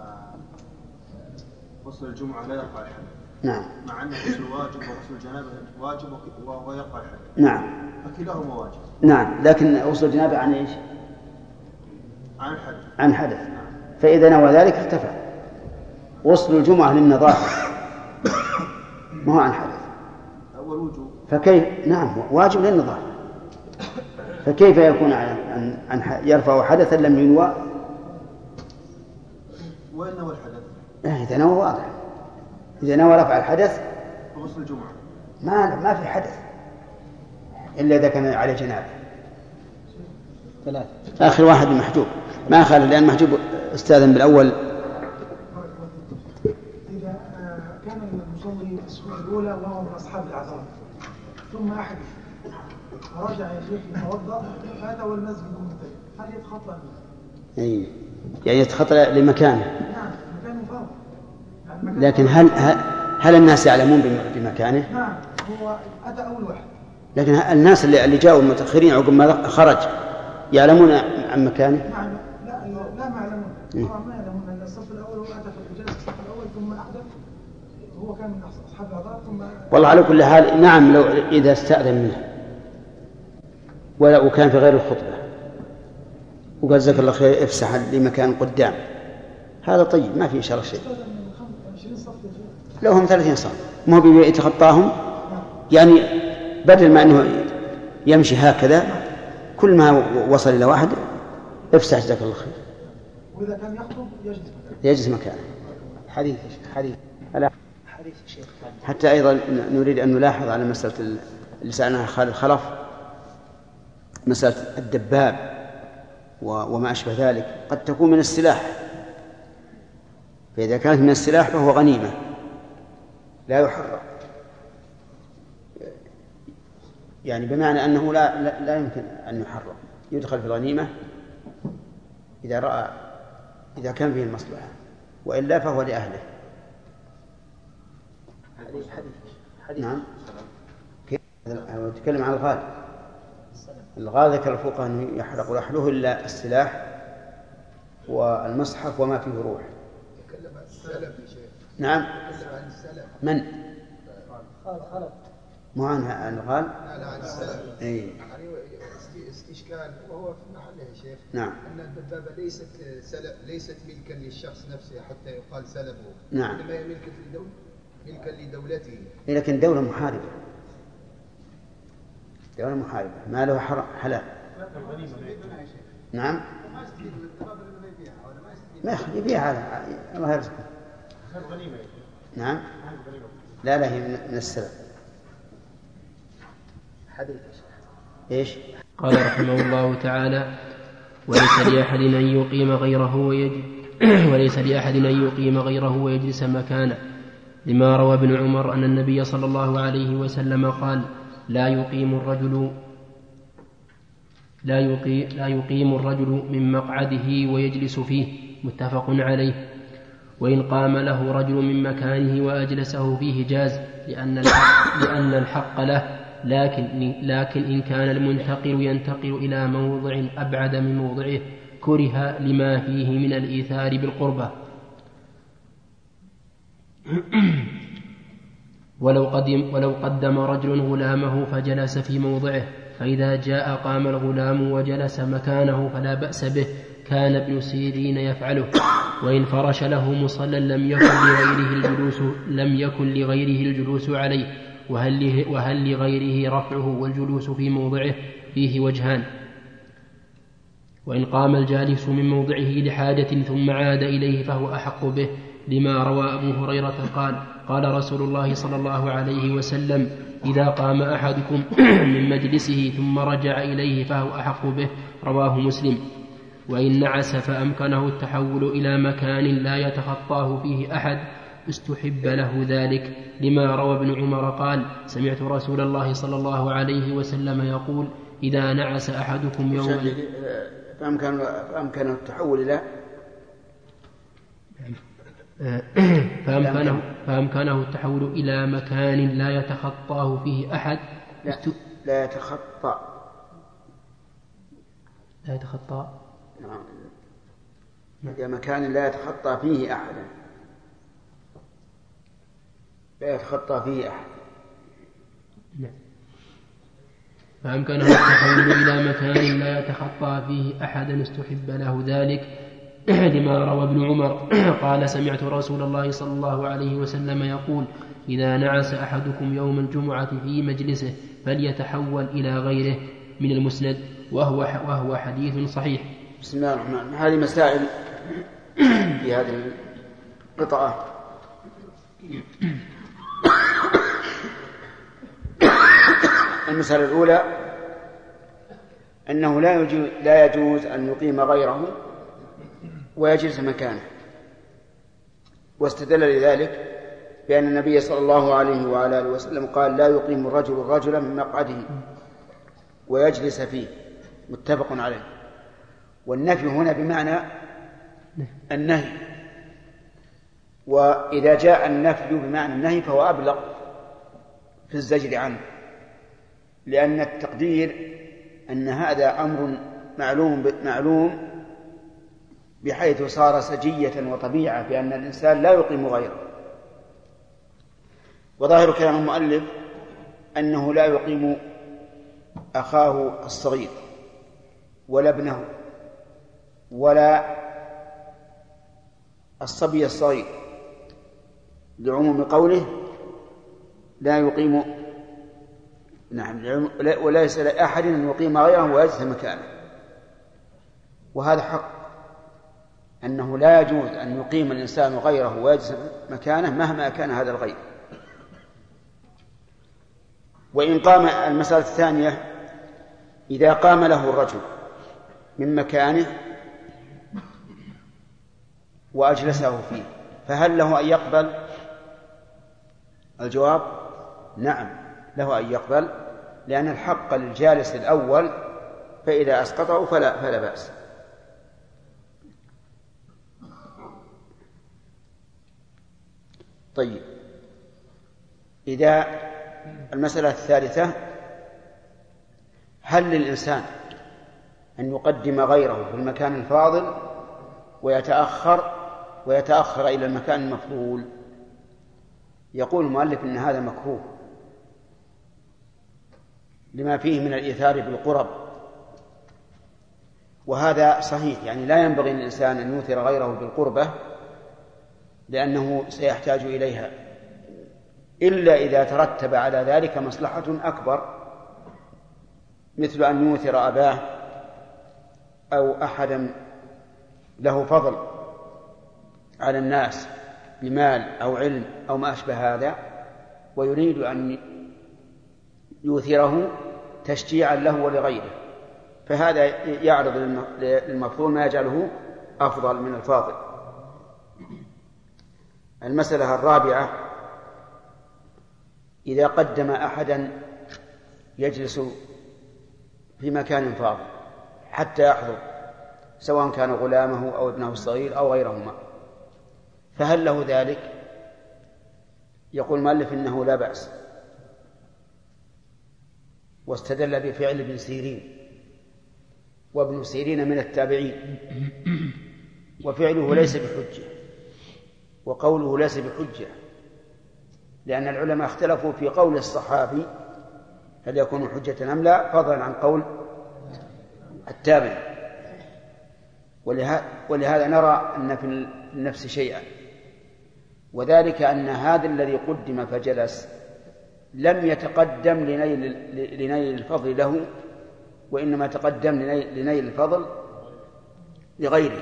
غسل الجمعة لا يرفع الحدث. نعم. مع أن غسل الواجب وغسل الجنابة واجب ويرفع الحدث. نعم. فكلاهما واجب. نعم، لكن غسل الجنابة عن إيش؟ عن الحدث. عن حدث. فإذا نوى ذلك ارتفع. غسل الجمعة للنظافة ما هو عن حدث. أول وجوب. فكيف؟ نعم واجب للنظافة، فكيف يكون عن يرفع حدثا لم ينوى؟ وين نوى الحدث؟ إذا نوى واضح، إذا نوى رفع الحدث غسل الجمعة ما في حدث إلا إذا كان عليه جنابة. آخر واحد محجوب ما خالد، لأن محجوب استاذن بالأول. إذا كان المصلي في الصفوف الأولى وهو من أصحاب الأعذار ثم أحدث ورجع يا شيخ يتوضأ فهذا هو المسجد المنتهي، هل يتخطى منه؟ أي يعني يتخطى لمكانه. نعم مكانه فاضي. يعني لكن هل الناس يعلمون بمكانه؟ نعم هو أتى أول واحد. لكن الناس اللي جاءوا المتأخرين عقب ما خرج يعلمون عن مكانه؟ لا ما يعلمون. ما يعلمون أن الصف الأول هو أحدث الجلسة الصف الأول ثم أحدث، هو كان من أصحاب الأعذار ثم. والله على كل حال نعم، لو إذا استأذن منه وكان في غير الخطبة وقال جزاك الله خير افسح لي مكان قدام، هذا طيب ما في شر شيء. لو هم 30 صف ما هو يتخطاهم، يعني بدل ما أنه يمشي هكذا كل ما وصل إلى واحد افسح جزاك الله خير. وإذا كان يخطب يجلس مكانه. حديث شيخ. حتى أيضا نريد أن نلاحظ على مسألة اللي سألناها خالد خلف، مسألة الدباب وما أشبه ذلك قد تكون من السلاح، فإذا كانت من السلاح فهو غنيمة لا يحرق، يعني بمعنى أنه لا يمكن أن يحرق، يدخل في الغنيمة إذا كان فيه المصلحة، وإلا فهو لأهله. حديث. نعم. نتكلم عن الغال ذكر الفقهاء أنه يحرق لحله إلا السلاح والمصحف وما فيه روح. يتكلم عن السلف يا شيخ. نعم. يتكلم عن السلف. من؟ خالد. مو عن الغال؟ لا عن السلف. أي. يعني استشكال وهو في محله يا شيخ. نعم. أن الدبابة ليست ملكا للشخص نفسه حتى يقال سلبه. نعم. إنما هي ملكا لدولته. لكن دولة محاربة. ما له حلال. نعم. ما يبيعها الله يرزقه. نعم. لا هي من السلف. حديث. إيش؟ قال رحمه الله تعالى: وليس لأحد أن يقيم غيره ويجلس مكانه، لما روى ابن عمر أن النبي صلى الله عليه وسلم قال: لا يقيم الرجل من مقعده ويجلس فيه، متفق عليه. وإن قام له رجل من مكانه وأجلسه فيه جاز، لأن الحق له، لكن إن كان المنتقل ينتقل إلى موضع أبعد من موضعه كره لما فيه من الإيثار بالقربة. ولو قدم رجل غلامه فجلس في موضعه، فإذا جاء قام الغلام وجلس مكانه فلا بأس به، كان ابن سيرين يفعله. وإن فرش له مصلى لم يكن لغيره الجلوس عليه، وهل لغيره رفعه والجلوس في موضعه؟ فيه وجهان. وإن قام الجالس من موضعه لحاجة ثم عاد إليه فهو أحق به، لما روى أبو هريرة قال رسول الله صلى الله عليه وسلم: إذا قام أحدكم من مجلسه ثم رجع إليه فهو أحق به، رواه مسلم. وإن نعس فأمكنه التحول إلى مكان لا يتخطاه فيه أحد استحب له ذلك، لما روى ابن عمر قال: سمعت رسول الله صلى الله عليه وسلم يقول: إذا نعس أحدكم يوما فأمكنه التحول إلى فأمكنه التحول إلى مكان لا يتخطاه فيه أحد. لا يتخطى. نعم. إلى مكان لا يتخطى فيه أحد. نعم. فأمكنه التحول إلى مكان لا يتخطى فيه أحدا استحب له ذلك، لما روى ابن عمر قال: سمعت رسول الله صلى الله عليه وسلم يقول: إذا نعس أحدكم يوم الجمعة في مجلسه فليتحول إلى غيره، من المسند، وهو حديث صحيح. بسم الله الرحمن الرحيم. هذه مسائل في هذه القطعة. المسألة الأولى أنه لا يجوز أن يقيم غيره ويجلس مكانه، واستدل لذلك بأن النبي صلى الله عليه وعلى آله وسلم قال: لا يقيم الرجل رجلا من مقعده ويجلس فيه، متفق عليه. والنفي هنا بمعنى النهي، وإذا جاء النفي بمعنى النهي فهو أبلغ في الزجر عنه، لأن التقدير أن هذا أمر معلوم بحيث صار سجية وطبيعة بأن الإنسان لا يقيم غيره. وظاهر كلام المؤلف أنه لا يقيم أخاه الصغير ولا ابنه ولا الصبي الصغير، لعموم قوله لا يقيم، نعم، وليس لأحد أن يقيم غيره ويجلس مكانه. وهذا حق، أنه لا يجوز أن يقيم الإنسان غيره ويجلس مكانه مهما كان هذا الغير. وإن قام، المسألة الثانية، إذا قام له الرجل من مكانه وأجلسه فيه فهل له أن يقبل؟ الجواب نعم، له أن يقبل، لأن الحق للجالس الأول، فإذا أسقطه فلا بأس. طيب، إذا المسألة الثالثة، هل للإنسان أن يقدم غيره في المكان الفاضل ويتأخر إلى المكان المفضول؟ يقول المؤلف إن هذا مكروه لما فيه من الإيثار بالقرب، وهذا صحيح، يعني لا ينبغي للإنسان أن يؤثر غيره بالقربة لأنه سيحتاج إليها، إلا إذا ترتب على ذلك مصلحة أكبر، مثل أن يؤثر أباه أو أحدا له فضل على الناس بمال أو علم أو ما أشبه هذا، ويريد أن يؤثره تشجيعا له ولغيره، فهذا يعرض للمفضول ما يجعله أفضل من الفاضل. المسألة الرابعة، إذا قدم أحدا يجلس في مكان فاضل حتى يحضر، سواء كان غلامه أو ابنه الصغير أو غيرهما، فهل له ذلك؟ يقول المؤلف إنه لا بأس، واستدل بفعل ابن سيرين، وابن سيرين من التابعين، وفعله ليس بحجة وقوله ليس بحجة، لأن العلماء اختلفوا في قول الصحابي هل يكون حجة أم لا، فضلا عن قول التابع. ولهذا نرى أن في النفس شيئا، وذلك أن هذا الذي قدم فجلس لم يتقدم لنيل الفضل له، وإنما تقدم لنيل الفضل لغيره،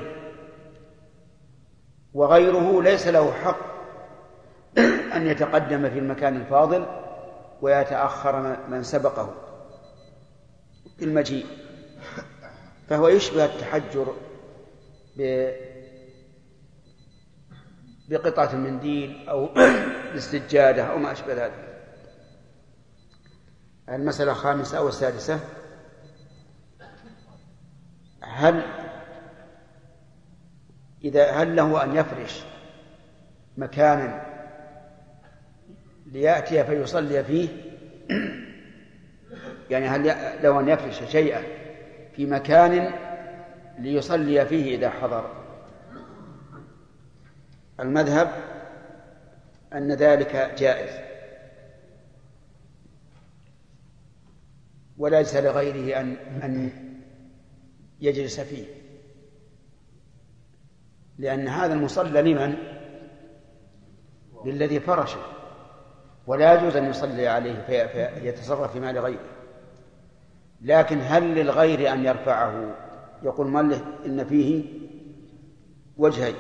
وغيره ليس له حق أن يتقدم في المكان الفاضل ويتأخر من سبقه في المجيء، فهو يشبه التحجر بقطعة المنديل أو بالسجادة أو ما أشبه ذلك. المسألة الخامسة أو السادسة، هل له أن يفرش مكانا ليأتي فيصلي فيه؟ يعني هل له أن يفرش شيئا في مكان ليصلي فيه إذا حضر؟ المذهب أن ذلك جائز، وليس لغيره أن يجلس فيه، لأن هذا المصلى لمن؟ للذي فرشه، ولا يجوز أن يصلي عليه فيتصرف في مال غيره. لكن هل للغير أن يرفعه؟ يقول مؤلف إن فيه وجهين،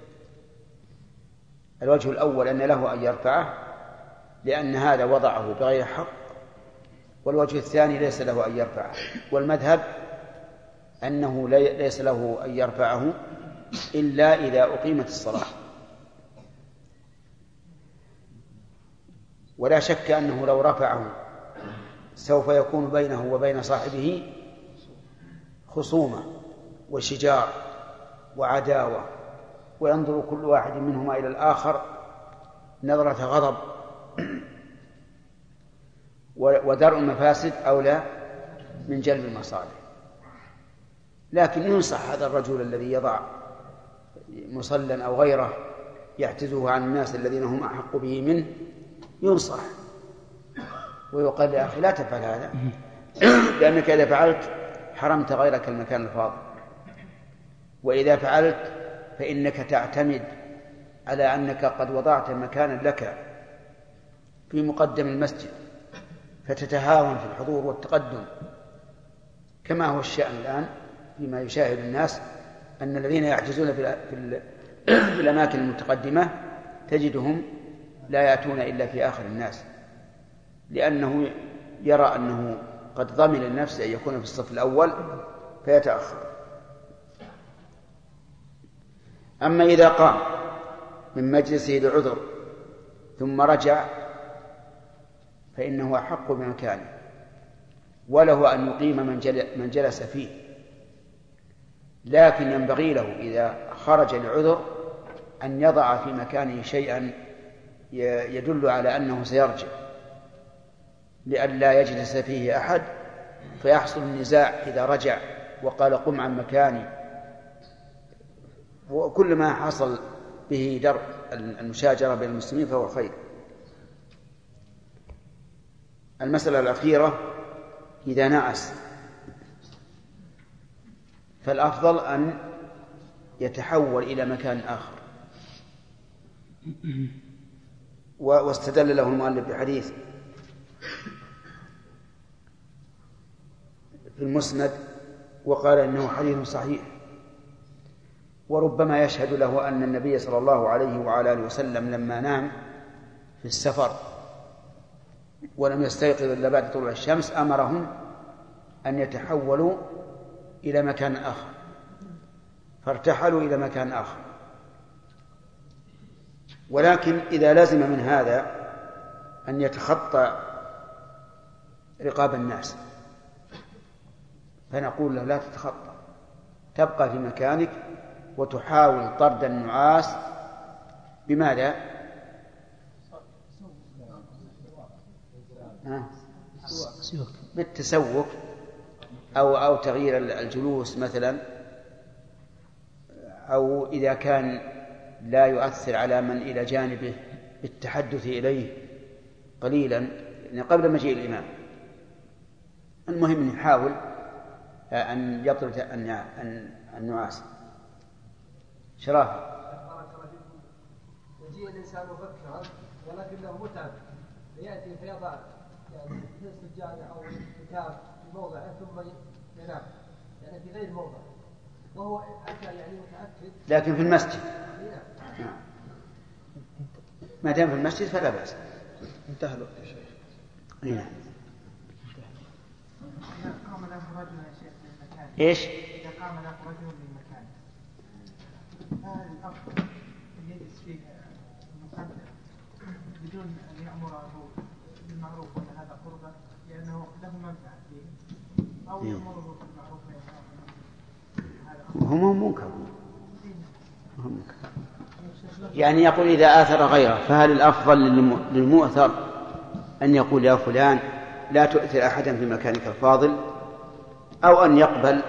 الوجه الأول أن له أن يرفعه لأن هذا وضعه بغير حق، والوجه الثاني ليس له أن يرفعه، والمذهب أنه ليس له أن يرفعه إلا إذا أقيمت الصلاة. ولا شك أنه لو رفعه سوف يكون بينه وبين صاحبه خصومة وشجار وعداوة، وينظر كل واحد منهما إلى الآخر نظرة غضب، ودرء المفاسد أولى من جلب المصالح. لكن ينصح هذا الرجل الذي يضع مصلى أو غيره يعتزه عن الناس الذين هم أحق به منه، ينصح ويقال يا أخي لا تفعل هذا، لأنك إذا فعلت حرمت غيرك المكان الفاضل، وإذا فعلت فإنك تعتمد على أنك قد وضعت مكانا لك في مقدم المسجد فتتهاون في الحضور والتقدم، كما هو الشأن الآن فيما يشاهد الناس أن الذين يعجزون في الأماكن المتقدمة تجدهم لا يأتون إلا في آخر الناس، لأنه يرى أنه قد ضمن لنفسه أن يكون في الصف الأول فيتأخر. أما إذا قام من مجلسه لعذر ثم رجع فإنه أحق بمكانه، وله أن يقيم من جلس فيه، لكن ينبغي له إذا خرج لعذر أن يضع في مكانه شيئا يدل على أنه سيرجع، لئلا يجلس فيه أحد فيحصل النزاع إذا رجع وقال قم عن مكاني، وكل ما حصل به درء المشاجرة بين المسلمين فهو خير. المسألة الأخيرة إذا نعس فالأفضل أن يتحول إلى مكان آخر، واستدل له المؤلف بحديث في المسند وقال إنه حديث صحيح، وربما يشهد له أن النبي صلى الله عليه وعلى آله وسلم لما نام في السفر ولم يستيقظ إلا بعد طلوع الشمس أمرهم أن يتحولوا إلى مكان آخر، فارتحلوا إلى مكان آخر. ولكن إذا لازم من هذا أن يتخطى رقاب الناس فنقول له لا تتخطى، تبقى في مكانك وتحاول طرد النعاس بماذا؟ بالتسوق أو تغيير الجلوس مثلا، أو إذا كان لا يؤثر على من إلى جانبه بالتحدث إليه قليلا قبل مجيء الإمام. المهم أن يحاول أن يطرد النعاس. شرافة يجيء الإنسان مفكرا ولكنه متعب فيأتي فيضع يعني سجادة أو كتاب في موضعه ثم ينام يعني في غير موضع وهو أتى يعني متأكد، لكن في المسجد ما دام في المسجد فلا بأس. انتهى الوقت يا شيخ. نعم. إذا قام له رجل يا شيخ للمكان. إيش؟ إذا قام له رجل للمكان فهل الأفضل أن يجلس فيه المقدم بدون أن يأمره بالمعروف ولا هذا قربة لأنه له منفعة فيه، أو يأمره بالمعروف هم منكر يعني يقول إذا آثر غيره فهل الأفضل للمؤثر أن يقول يا فلان لا تؤثر أحدا في مكانك الفاضل، أو أن يقبل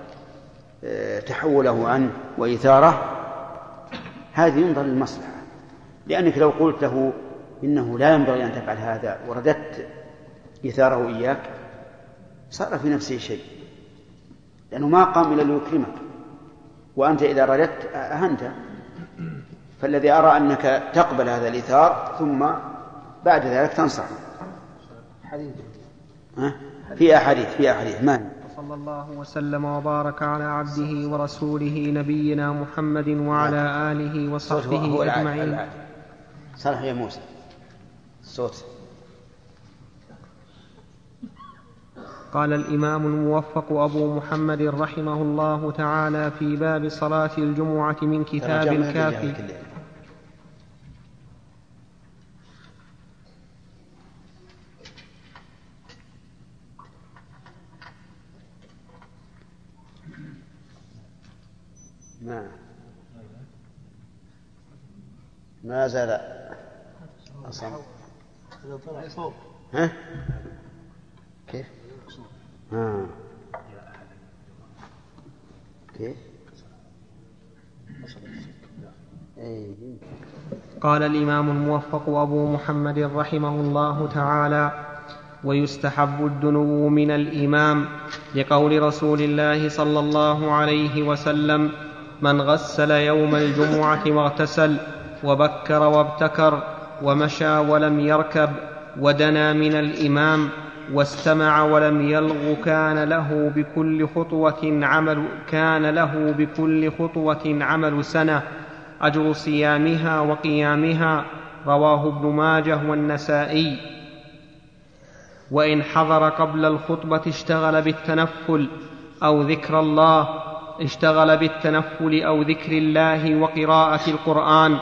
تحوله عنه وإثاره؟ هذه ينظر للمصلحة، لأنك لو قلت له إنه لا ينبغي أن تفعل هذا ورددت إثاره إياك صار في نفسه شيء، لأنه ما قام إلا ليكرمك، وأنت إذا رددت أهنت. فالذي أرى أنك تقبل هذا الإثار ثم بعد ذلك تنصح. في أحاديث ما صلى الله وسلم وبارك على عبده ورسوله نبينا محمد وعلى آله وصحبه أجمعين. صالح يا موسى الصوت. قال الإمام الموفق أبو محمد رحمه الله تعالى في باب صلاة الجمعة من كتاب الكافي. ما زال أصلا. ها؟ كيف؟ قال الإمام الموفق أبو محمد رحمه الله تعالى: ويستحب الدنو من الإمام لقول رسول الله صلى الله عليه وسلم: من غسل يوم الجمعة واغتسل وبكر وابتكر ومشى ولم يركب ودنا من الإمام واستمع ولم يلغ كان له بكل خطوة عمل سنة أجر صيامها وقيامها. رواه ابن ماجه والنسائي. وإن حضر قبل الخطبة اشتغل بالتنفل أو ذكر الله وقراءة القرآن،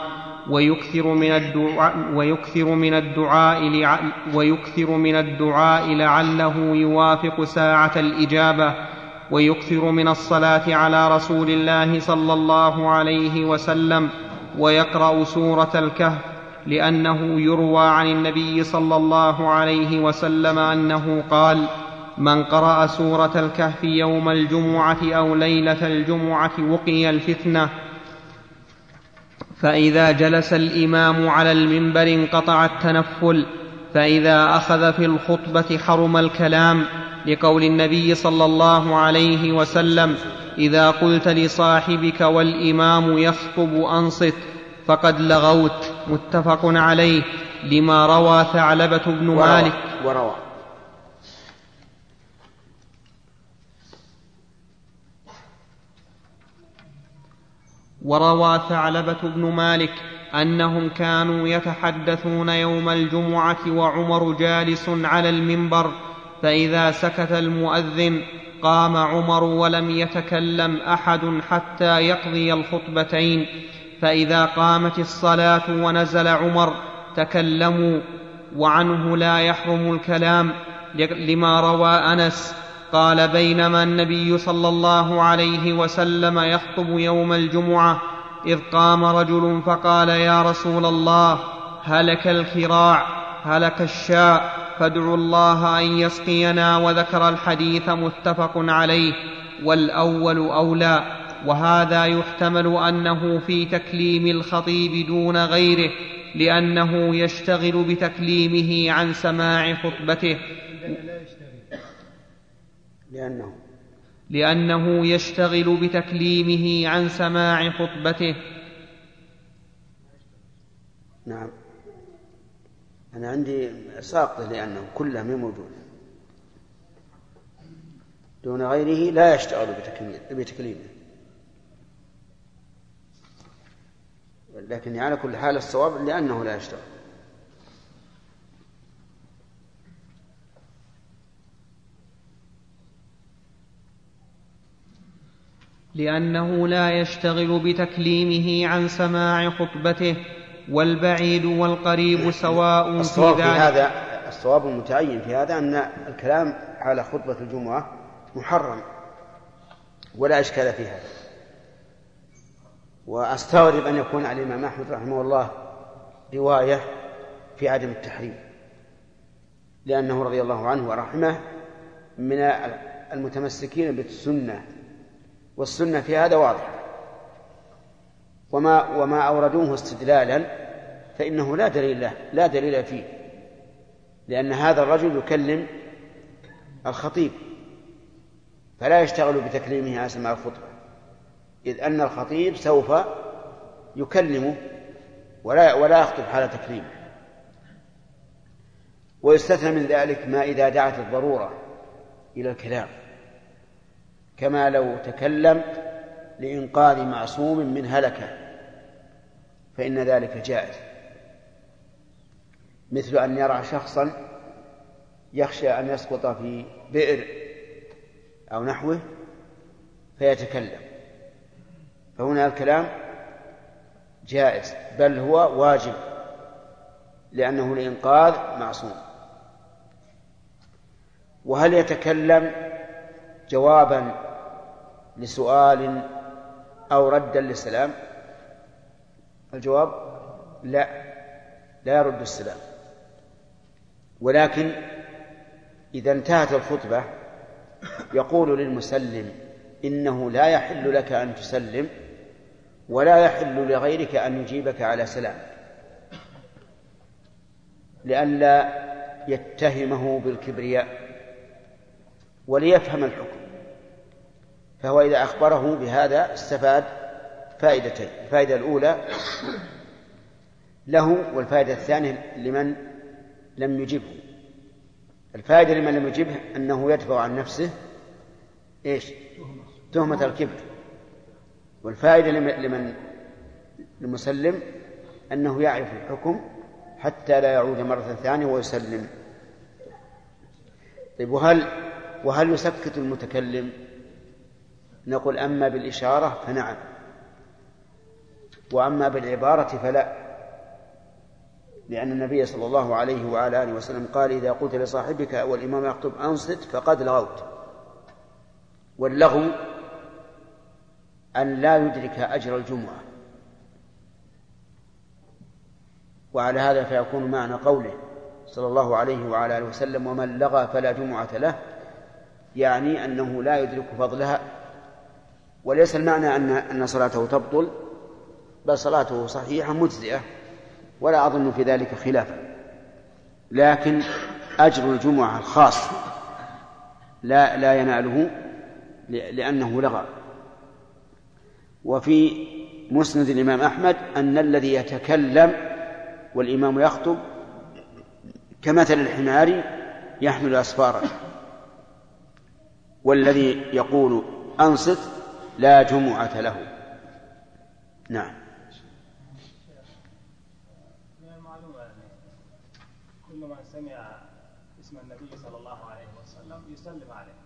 ويكثر من الدعاء لعله يوافق ساعة الإجابة، ويكثر من الصلاة على رسول الله صلى الله عليه وسلم، ويقرأ سورة الكهف، لأنه يروى عن النبي صلى الله عليه وسلم أنه قال: من قرأ سورة الكهف يوم الجمعة أو ليلة الجمعة وقي الفتنة. فإذا جلس الإمام على المنبر انقطع التنفل، فإذا أخذ في الخطبة حرم الكلام، لقول النبي صلى الله عليه وسلم: إذا قلت لصاحبك والإمام يخطب أنصت فقد لغوت. متفق عليه، لما روى ثعلبة بن مالك وروى ثعلبة بن مالك أنهم كانوا يتحدثون يوم الجمعة وعمر جالس على المنبر، فإذا سكت المؤذن قام عمر ولم يتكلم أحد حتى يقضي الخطبتين، فإذا قامت الصلاة ونزل عمر تكلموا، وعنه لا يحرم الكلام، لما روى أنس قال: بينما النبي صلى الله عليه وسلم يخطب يوم الجمعة إذ قام رجل فقال: يا رسول الله، هلك الكراع، هلك الشاء، فادعوا الله أن يسقينا، وذكر الحديث. متفق عليه، والأول أولى. وهذا يحتمل أنه في تكليم الخطيب دون غيره، لأنه يشتغل بتكليمه عن سماع خطبته، لأنه يشتغل بتكليمه عن سماع خطبته. نعم، أنا عندي ساقط لأنه كله من موجود دون غيره لا يشتغل بتكليمه، لكن على كل حال الصواب لأنه لا يشتغل. لأنه لا يشتغل بتكليمه عن سماع خطبته، والبعيد والقريب سواء في ذلك. الصواب المتعين في هذا أن الكلام حال خطبة الجمعة محرم ولا إشكال في هذا. وأستغرب أن يكون على الإمام أحمد رحمه الله رواية في عدم التحريم، لأنه رضي الله عنه ورحمه من المتمسكين بالسنة، والسنة في هذا واضحة، وما أوردوه استدلالا فإنه لا دليل فيه، لأن هذا الرجل يكلم الخطيب فلا يشتغل بتكليمه عن سماع الخطبة، إذ أن الخطيب سوف يكلمه ولا يخطب حال تكليمه. ويستثنى من ذلك ما إذا دعت الضرورة إلى الكلام، كما لو تكلم لإنقاذ معصوم من هلكة فإن ذلك جائز، مثل أن يرى شخصا يخشى أن يسقط في بئر أو نحوه فيتكلم، فهنا الكلام جائز، بل هو واجب، لأنه لإنقاذ معصوم. وهل يتكلم جوابا لسؤال أو ردا للسلام؟ الجواب لا يرد السلام، ولكن إذا انتهت الخطبة يقول للمسلم: إنه لا يحل لك أن تسلم ولا يحل لغيرك أن يجيبك على سلام، لئلا يتهمه بالكبرياء وليفهم الحكم. فهو إذا أخبره بهذا استفاد فائدتين: الفائدة الأولى له، والفائدة الثانية لمن لم يجبه. الفائدة لمن لم يجبه أنه يدفع عن نفسه تهمة الكبر، والفائدة لمن المسلم أنه يعرف الحكم حتى لا يعود مرة ثانية ويسلم. طيب وهل يسكت المتكلم؟ نقول أما بالإشارة فنعم، وأما بالعبارة فلا، لأن النبي صلى الله عليه وعلى آله وسلم قال: إذا قلت لصاحبك والإمام يخطب أنصت فقد لغوت. واللغو أن لا يدرك أجر الجمعة، وعلى هذا فيكون معنى قوله صلى الله عليه وعلى آله وسلم: ومن لغى فلا جمعة له، يعني أنه لا يدرك فضلها، وليس المعنى أن صلاته تبطل، بل صلاته صحيحة مجزئة، ولا أظن في ذلك خلافا، لكن أجر الجمعة الخاص لا يناله لأنه لغى. وفي مسند الإمام أحمد أن الذي يتكلم والإمام يخطب كمثل الحمار يحمل أسفارا، والذي يقول أنصت لا جمعة له. نعم. من المعلومة كل من سمع اسم النبي صلى الله عليه وسلم يسلم عليه.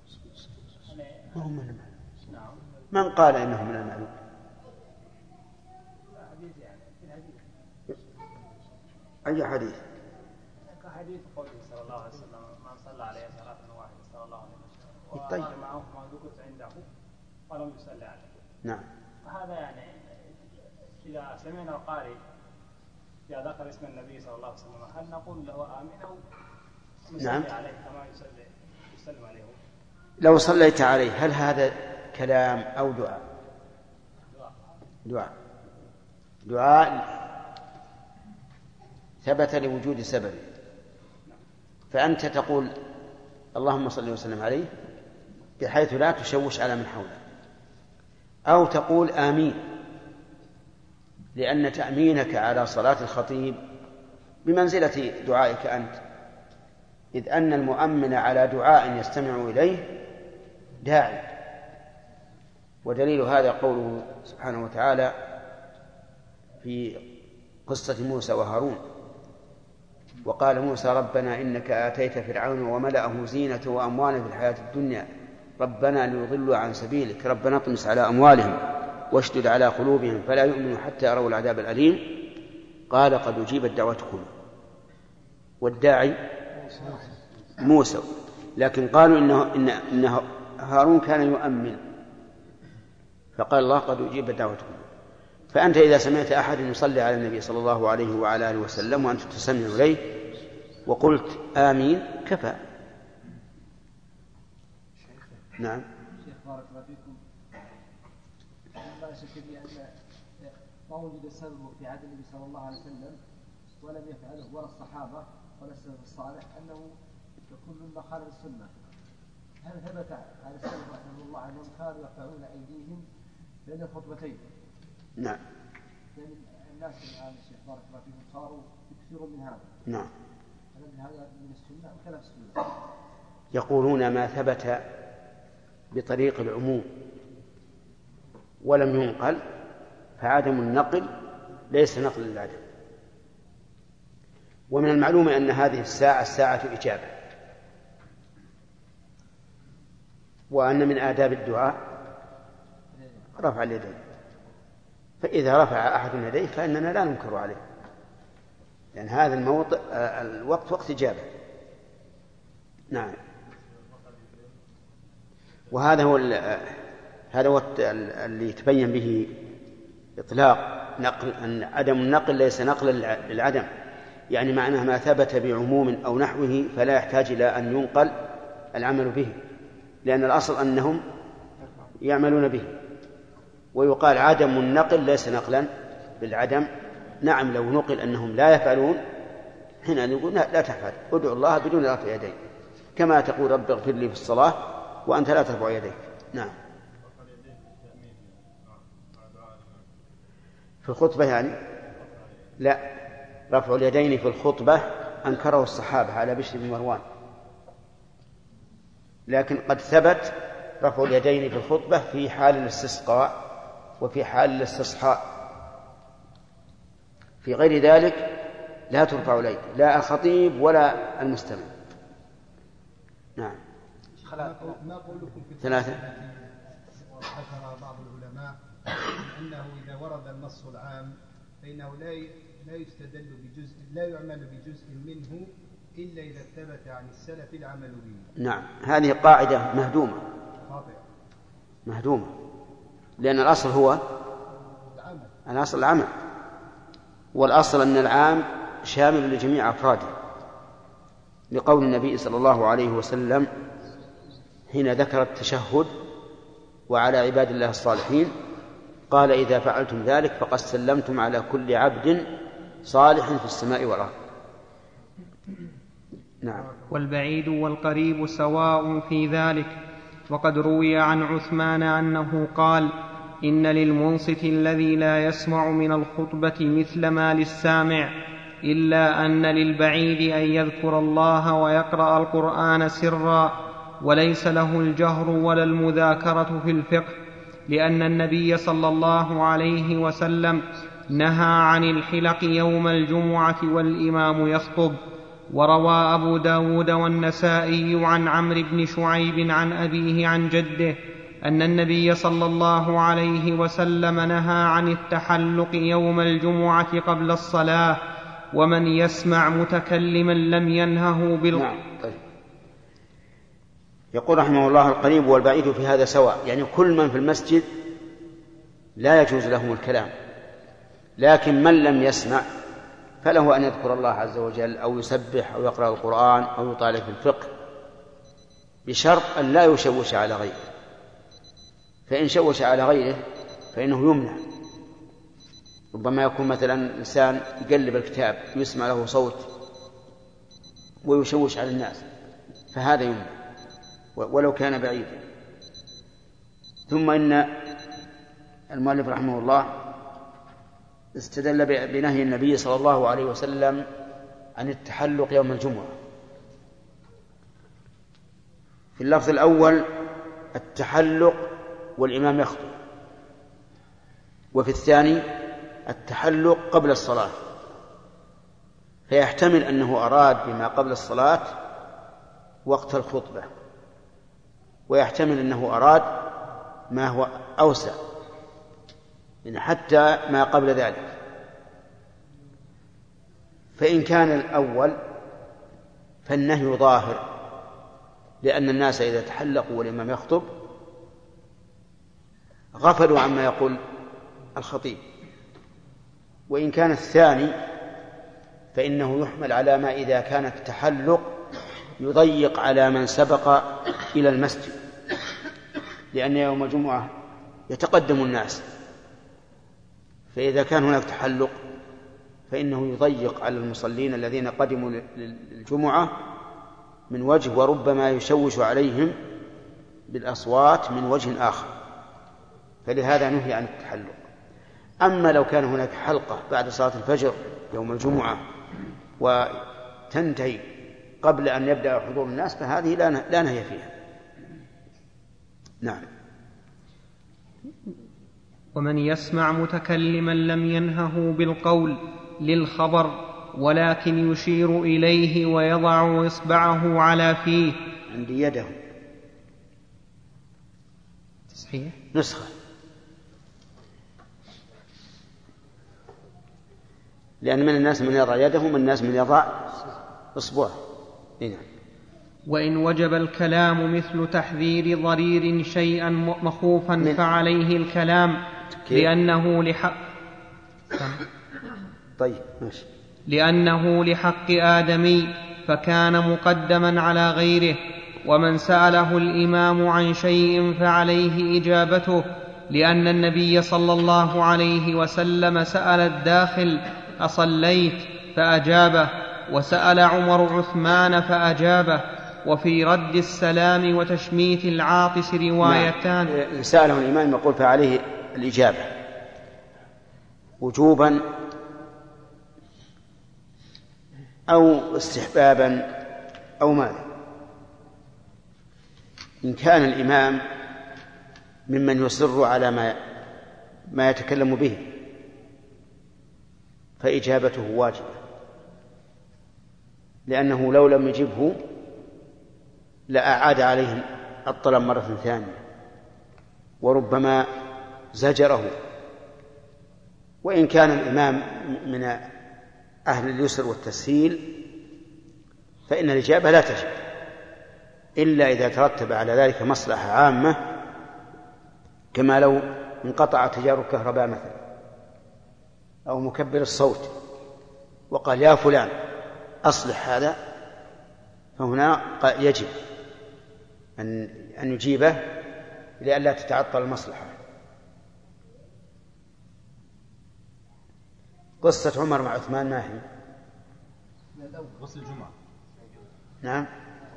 من قال إنه من المعلوم؟ أي حديث؟ كحديث قوله صلى الله عليه وسلم: من صلى عليه صلاة واحدة صلى الله عليه وسلم طيب. وقال معه ما ذكرت عنده ولم يصلي عليه. نعم. فهذا يعني إذا سمعنا القارئ إذا ذكر اسم النبي صلى الله عليه وسلم هل نقول له آمين أو نصلي عليه كما يسلم عليه؟ لو صليت عليه هل هذا كلام أو دعاء؟ دعاء ثبت لوجود سبب، فأنت تقول اللهم صل وسلم عليه بحيث لا تشوش على من حوله، أو تقول آمين، لأن تأمينك على صلاة الخطيب بمنزلة دعائك أنت، إذ أن المؤمن على دعاء يستمع إليه داعي. ودليل هذا قوله سبحانه وتعالى في قصة موسى وهارون: وقال موسى ربنا إنك آتيت فرعون وملأه زينة وأموالا في الحياة الدنيا ربنا ليضلوا عن سبيلك ربنا اطمس على أموالهم واشدد على قلوبهم فلا يؤمنوا حتى يروا العذاب الأليم قال قد أجيبت دعوتكم. والداعي موسى، لكن قالوا إن هارون كان يؤمن، فقال الله قد أجيبت دعوتكم. فأنت إذا سمعت أحد يصلي على النبي صلى الله عليه وعلى آله وسلم وأنت تستمع إليه وقلت آمين كفى. نعم. شيخ بارك الله فيكم، لا شك في أن ما وجد السبب في عهد النبي صلى الله عليه وسلم ولم يفعله ولا الصحابة ولا السلف الصالح أنه يكون من مخالف السنة. هل ثبت عن السلف رحمه الله أنهم كانوا يرفعون أيديهم بين الخطبتين؟ نعم. لأن الناس الآن الشيخ بارك الله فيكم صاروا يكثرون من هذا. نعم. هل هذا من السنة أم خلاف السنة؟ يقولون ما ثبت بطريق العموم ولم ينقل فعدم النقل ليس نقل للعدم. ومن المعلوم أن هذه الساعة إجابة، وأن من آداب الدعاء رفع اليدين، فإذا رفع أحد يديه فإننا لا ننكر عليه، لأن هذا الوقت وقت إجابة. نعم. وهذا هو اللي يتبين به إطلاق نقل، أن عدم النقل ليس نقلا للعدم، يعني معناه ما ثبت بعموم أو نحوه فلا يحتاج إلى أن ينقل العمل به، لأن الأصل أنهم يعملون به. ويقال عدم النقل ليس نقلا بالعدم. نعم لو نقل أنهم لا يفعلون حين نقول لا تفعل، ادعو الله بدون رفع يديك، كما تقول رب اغفر لي في الصلاة وأنت لا ترفع يديك. نعم. في الخطبة يعني لا، رفع اليدين في الخطبة أنكره الصحابة على بشر بن مروان، لكن قد ثبت رفع اليدين في الخطبة في حال الاستسقاء وفي حال الاستصحاء. في غير ذلك لا ترفع اليد، لا الخطيب ولا المستمع. نعم. ما قولكم في 3؟ ذكر بعض العلماء أنه إذا ورد النص العام فإنه لا يستدل بجزء، لا يعمل بجزء منه إلا إذا ثبت عن السلف العمل به. نعم، هذه قاعدة مهدومة مهدومة، لأن الأصل هو الأصل العمل، والأصل أن العام شامل لجميع أفراده، لقول النبي صلى الله عليه وسلم حين ذكر التشهد وعلى عباد الله الصالحين قال إذا فعلتم ذلك فقد سلمتم على كل عبد صالح في السماء والأرض. نعم. والبعيد والقريب سواء في ذلك. وقد روي عن عثمان أنه قال إن للمنصت الذي لا يسمع من الخطبة مثل ما للسامع، إلا أن للبعيد أن يذكر الله ويقرأ القرآن سرا، وليس له الجهر ولا المذاكرة في الفقه، لأن النبي صلى الله عليه وسلم نهى عن الحلق يوم الجمعة والإمام يخطب. وروى أبو داود والنسائي عن عمرو بن شعيب عن أبيه عن جده أن النبي صلى الله عليه وسلم نهى عن التحلق يوم الجمعة قبل الصلاة، ومن يسمع متكلما لم ينهه نعم. طيب. يقول رحمه الله القريب والبعيد في هذا سواء، يعني كل من في المسجد لا يجوز لهم الكلام، لكن من لم يسمع فله أن يذكر الله عز وجل أو يسبح أو يقرأ القرآن أو يطالع في الفقه، بشرط أن لا يشوش على غيره، فإن شوش على غيره فإنه يمنع. ربما يكون مثلا إنسان يقلب الكتاب يسمع له صوت ويشوش على الناس، فهذا يمنع ولو كان بعيدا. ثم إن المؤلف رحمه الله استدل بنهي النبي صلى الله عليه وسلم عن التحلق يوم الجمعة. في اللفظ الأول التحلق والإمام يخطب، وفي الثاني التحلق قبل الصلاة، فيحتمل أنه أراد بما قبل الصلاة وقت الخطبة، ويحتمل أنه أراد ما هو أوسع يعني حتى ما قبل ذلك. فإن كان الأول فالنهي ظاهر، لأن الناس إذا تحلقوا والإمام يخطب غفلوا عما يقول الخطيب. وإن كان الثاني فإنه يحمل على ما إذا كان التحلق يضيق على من سبق إلى المسجد، لأن يوم الجمعة يتقدم الناس، فإذا كان هناك تحلق فإنه يضيق على المصلين الذين قدموا للجمعة من وجه، وربما يشوش عليهم بالأصوات من وجه آخر، فلهذا نهي عن التحلق. أما لو كان هناك حلقة بعد صلاة الفجر يوم الجمعة وتنتهي قبل أن يبدأ حضور الناس فهذه لا نهي فيها. نعم. ومن يسمع متكلما لم ينهه بالقول للخبر، ولكن يشير إليه ويضع إصبعه على فيه. عندي يده صحيح نسخة، لأن من الناس من يضع يده ومن الناس من يضع إصبعه. نعم. وإن وجب الكلام مثل تحذير ضرير شيئا مخوفا فعليه الكلام، لأنه طيب ماشي. لأنه لحق آدمي فكان مقدما على غيره، ومن سأله الإمام عن شيء فعليه إجابته، لأن النبي صلى الله عليه وسلم سأل الداخل أصليت فأجابه، وسأل عمر عثمان فأجابه. وفي رد السلام وتشميت العاطس روايتان. سأله الإمام يقول فعليه الإجابة وجوبا أو استحبابا أو ماذا. إن كان الإمام ممن يصر على ما يتكلم به فإجابته واجبة، لأنه لو لم يجبه لأعاد عليه الطلب مرة ثانية وربما زجره. وإن كان الإمام من أهل اليسر والتسهيل فإن الإجابة لا تجب إلا إذا ترتب على ذلك مصلحة عامة، كما لو انقطع تجار الكهرباء مثلا أو مكبر الصوت وقال يا فلان أصلح هذا، فهنا يجب أن يجيبه لئلا تتعطل المصلحة. قصة عمر مع عثمان ما هي؟ غسل الجمعة. نعم.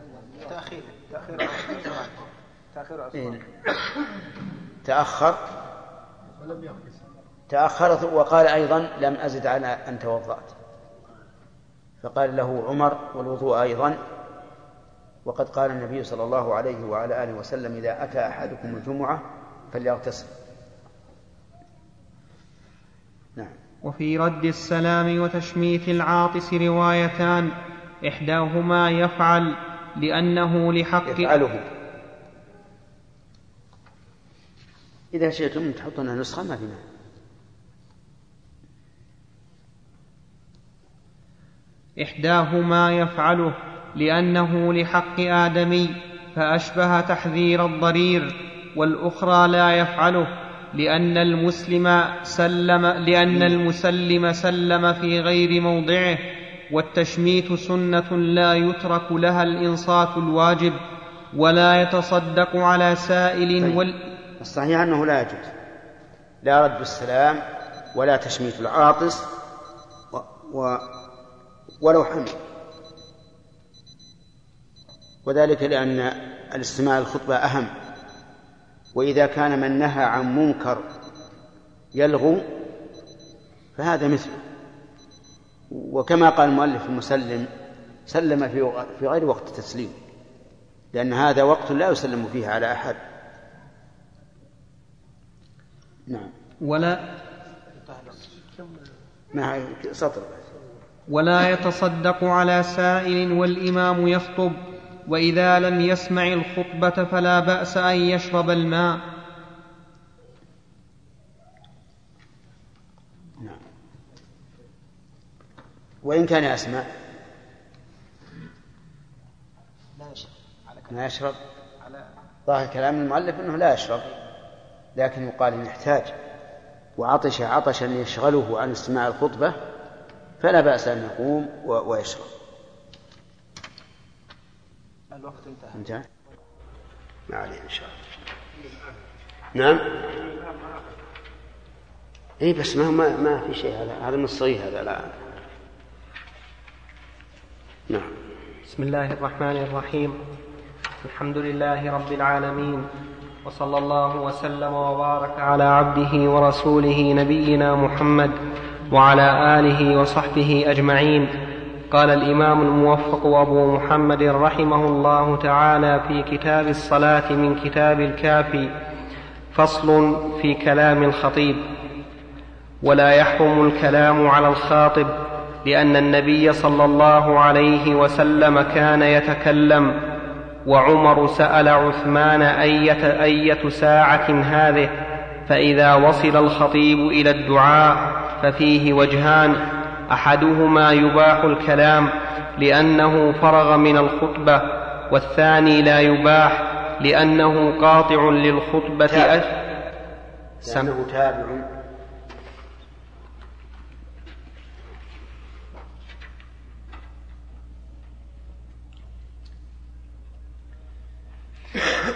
تأخرت وقال أيضا لم أزد على أن توضأت، فقال له عمر والوضوء أيضا. وقد قال النبي صلى الله عليه وعلى آله وسلم إذا أتى أحدكم الجمعة فليغتسل. نعم. وفي رد السلام وتشميت العاطس روايتان، إحداهما يفعل لأنه لحق يفعله. إذا شئتم تحطونها نسخة ما فينا. إحداهما يفعله لأنه لحق آدمي فأشبه تحذير الضرير، والأخرى لا يفعله لأن المسلم سلم في غير موضعه، والتشميت سنة لا يترك لها الإنصات الواجب، ولا يتصدق على سائل. الصحيح أنه لا يجوز لا رد السلام ولا تشميت العاطس ولو حمل، وذلك لأن الاستماع الخطبة أهم. وإذا كان من نهى عن منكر يلغو فهذا مثله. وكما قال المؤلف المسلم سلم في غير وقت التسليم، لأن هذا وقت لا يسلم فيه على أحد. نعم. ولا يتصدق على سائل والإمام يخطب، وإذا لم يسمع الخطبة فلا بأس أن يشرب الماء. نعم. وإن كان يسمع لا يشرب. ظاهر كلام المؤلف أنه لا يشرب، لكن يقال إن يحتاج وعطش عطشا يشغله عن استماع الخطبة فلا بأس أن يقوم ويشرب. الوقت انتهى. ما عليه إن شاء الله. نعم. إيه بس ما في شيء، هذا من الصحيح هذا. لا. نعم. بسم الله الرحمن الرحيم. الحمد لله رب العالمين، وصلى الله وسلم وبارك على عبده ورسوله نبينا محمد وعلى آله وصحبه أجمعين. قال الإمام الموفق أبو محمد رحمه الله تعالى في كتاب الصلاة من كتاب الكافي: فصل في كلام الخطيب. ولا يحرم الكلام على الخاطب، لأن النبي صلى الله عليه وسلم كان يتكلم، وعمر سأل عثمان أية ساعة هذه، فإذا وصل الخطيب إلى الدعاء ففيه وجهان: أحدهما يباح الكلام لأنه فرغ من الخطبة، والثاني لا يباح لأنه قاطع للخطبة لأنه تابع.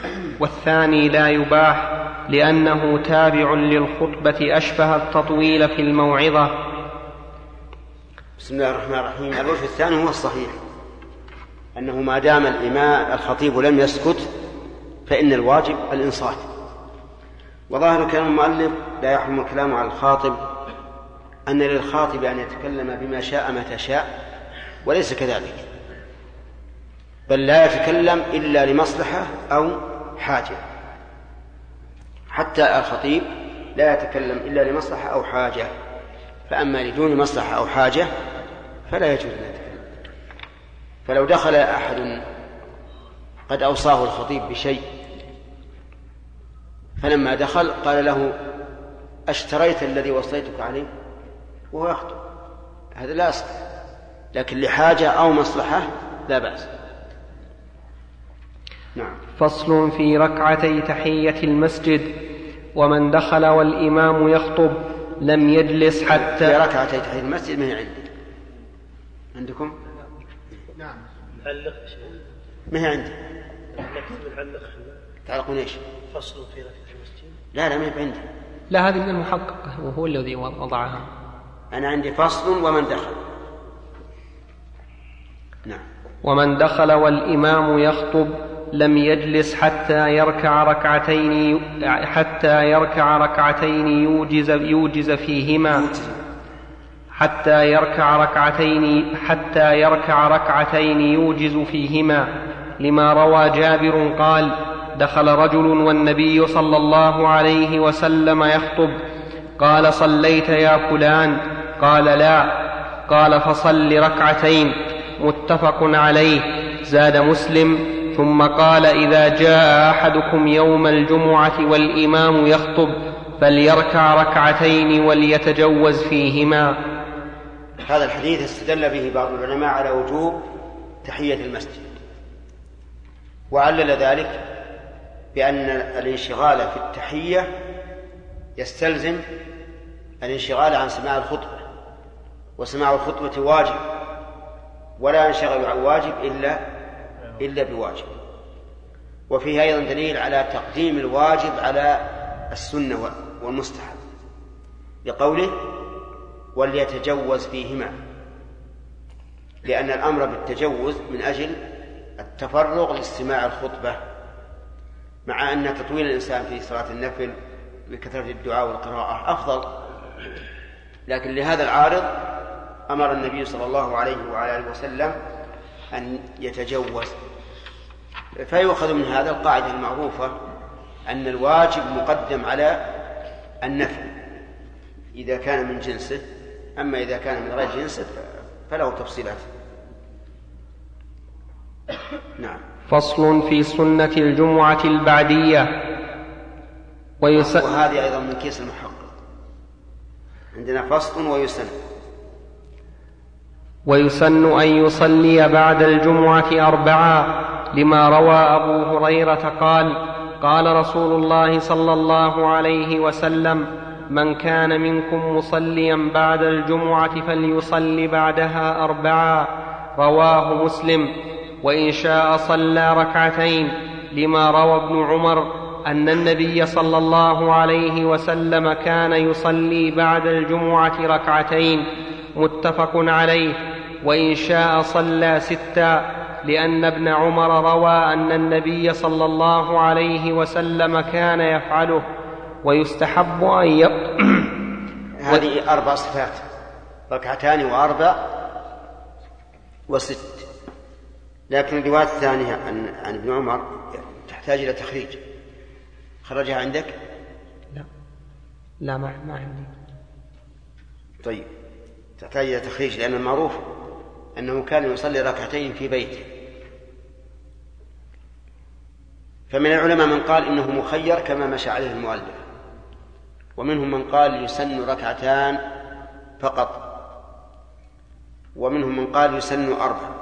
والثاني لا يباح لأنه تابع للخطبة أشبه التطويل في الموعظة. بسم الله الرحمن الرحيم. الوجه الثاني هو الصحيح، أنه ما دام الإمام الخطيب لم يسكت فإن الواجب الإنصات. وظاهر كلام المؤلف لا يحرم الكلام على الخاطب، أن للخاطب أن يتكلم بما شاء متى شاء، وليس كذلك، بل لا يتكلم إلا لمصلحة أو حاجة. حتى الخطيب لا يتكلم إلا لمصلحة أو حاجة، فأما لدون مصلحة أو حاجة فلا يجوز أن يتكلم. فلو دخل أحد قد أوصاه الخطيب بشيء، فلما دخل قال له: أشتريت الذي وصيتك عليه؟ وهو يخطب، هذا لا أصل، لكن لحاجة أو مصلحة لا بأس. نعم. فصل في ركعتي تحية المسجد: ومن دخل والإمام يخطب لم يجلس حتى. في ركعتي تحية المسجد ما هي عندي، عندكم؟ نعم. نعلق ما هي عندي. نعلق. تعلقون ايش؟ فصل في ركعتي المسجد. لا ما هي عندي. لا، هذه من المحقق وهو الذي وضعها. أنا عندي فصل ومن دخل. نعم. ومن دخل والإمام يخطب لم يجلس حتى يركع ركعتين يوجز فيهما حتى يركع ركعتين يوجز فيهما، لما روى جابر قال: دخل رجل والنبي صلى الله عليه وسلم يخطب، قال: صليت يا فلان؟ قال: لا. قال: فصل ركعتين. متفق عليه. زاد مسلم: ثم قال: إذا جاء أحدكم يوم الجمعة والإمام يخطب فليركع ركعتين وليتجوز فيهما. هذا الحديث استدل به بعض العلماء على وجوب تحية المسجد، وعلل ذلك بأن الانشغال في التحية يستلزم الانشغال عن سماع الخطبة، وسماع الخطبة واجب، ولا ينشغل عن واجب إلا بواجب. وفيه أيضا دليل على تقديم الواجب على السنة والمستحب، لقوله: وليتجوز فيهما، لأن الأمر بالتجوز من أجل التفرغ لاستماع الخطبة، مع أن تطويل الإنسان في صلاة النفل بكثرة الدعاء والقراءة أفضل، لكن لهذا العارض أمر النبي صلى الله عليه وعلى آله وسلم أن يتجوز. فيؤخذ من هذا القاعدة المعروفة أن الواجب مقدم على النفل إذا كان من جنسه، أما إذا كان من غير جنسه فله تفصيلات. نعم. فصل في سنة الجمعة البعدية. وهذه أيضا من كيس المحقق، عندنا فصل ويسن أن يصلي بعد الجمعة 4، لما روى أبو هريرة قال: قال رسول الله صلى الله عليه وسلم: من كان منكم مصليا بعد الجمعة فليصلي بعدها 4. رواه مسلم. وإن شاء صلى ركعتين، لما روى ابن عمر أن النبي صلى الله عليه وسلم كان يصلي بعد الجمعة ركعتين. متفق عليه. وإن شاء صلى 6، لأن ابن عمر روى أن النبي صلى الله عليه وسلم كان يفعله. ويستحب أن هذه 4 صفات: 2 و4 و6. لكن الرواية الثانية عن ابن عمر تحتاج إلى تخريج. خرجها عندك؟ لا ما عندي. طيب، تحتاج إلى تخريج، لأن المعروف أنه كان يصلي 2 في بيته. فمن العلماء من قال إنه مخير كما مشى عليه المؤلف، ومنهم من قال يسن 2 فقط، ومنهم من قال يسن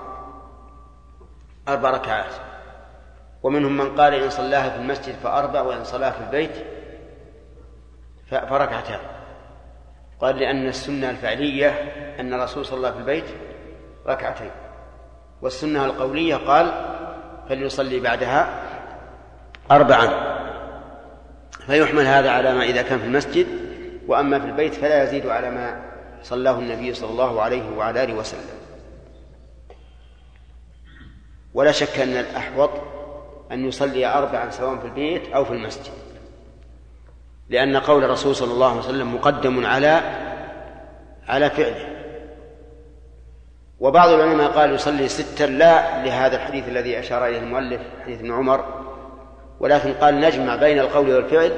4 ركعات، ومنهم من قال إن صلاها في المسجد ف4، وإن صلاها في البيت ف2. قال لأن السنة الفعلية أن الرسول صلى الله في البيت 2، والسنة القولية قال فليصلي بعدها 4 فيحمل هذا على ما إذا كان في المسجد، وأما في البيت فلا يزيد على ما صلاه النبي صلى الله عليه وعلى آله وسلم. ولا شك أن الأحوط أن يصلي 4 سواء في البيت أو في المسجد، لأن قول الرسول صلى الله عليه وسلم مقدم على فعله. وبعض العلماء قال يصلي 6 لا لهذا الحديث الذي أشار إليه المؤلف حديث ابن عمر، ولكن قال نجمع بين القول والفعل،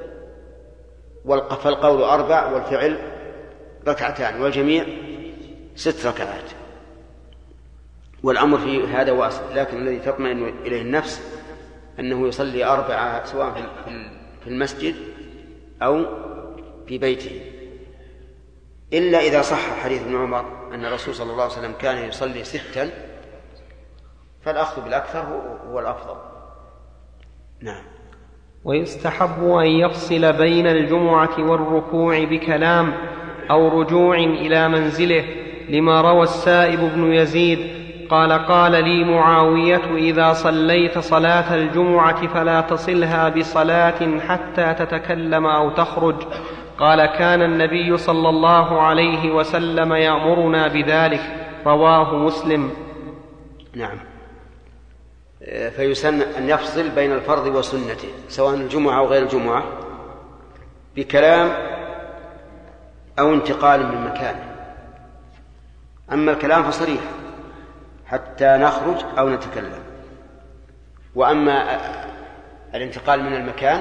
فالقول 4 والفعل 2 والجميع 6 ركعات. والأمر في هذا واسع، لكن الذي تطمئن إليه النفس أنه يصلي 4 سواء في المسجد أو في بيته، إلا إذا صح حديث ابن عمر أن الرسول صلى الله عليه وسلم كان يصلي 6، فالأخذ بالأكثر هو الأفضل. نعم. ويستحب أن يفصل بين الجمعة والركوع بكلام أو رجوع إلى منزله، لما روى السائب بن يزيد قال لي معاوية إذا صليت صلاة الجمعة فلا تصلها بصلاة حتى تتكلم أو تخرج. قال كان النبي صلى الله عليه وسلم يأمرنا بذلك. رواه مسلم. نعم. فيسن أن يفصل بين الفرض وسنته سواء الجمعة أو غير الجمعة بكلام أو انتقال من مكانه. أما الكلام فصريح حتى نخرج أو نتكلم، وأما الانتقال من المكان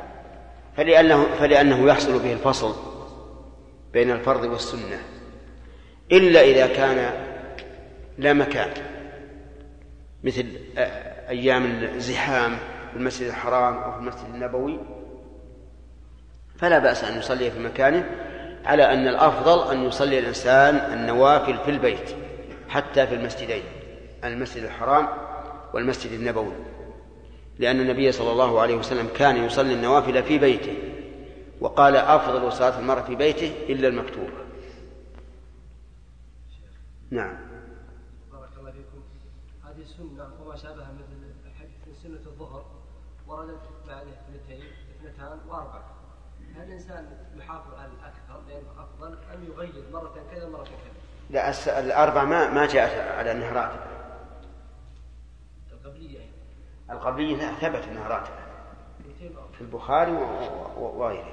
فلأنه يحصل به الفصل بين الفرض والسنة، إلا إذا كان لا مكان، مثل أيام الزحام في المسجد الحرام أو في المسجد النبوي، فلا بأس أن يصلي في مكانه، على أن الأفضل أن يصلي الإنسان النوافل في البيت حتى في المسجدين، المسجد الحرام والمسجد النبوي، لأن النبي صلى الله عليه وسلم كان يصلي النوافل في بيته، وقال أفضل صلاة المرء في بيته إلا المكتوبة. نعم. بارك الله فيكم. هذه السنة وما شابهها مثل حديث سنة الظهر وردت بعده 2 و4. هل الإنسان يحافظ على الأكثر لأنه أفضل أم يغير مرة كذا مرة كذا؟ لا، 4 ما جاءت على أنها راتبة. القبلية لا، ثبت أنها راتبة في البخاري وغيره.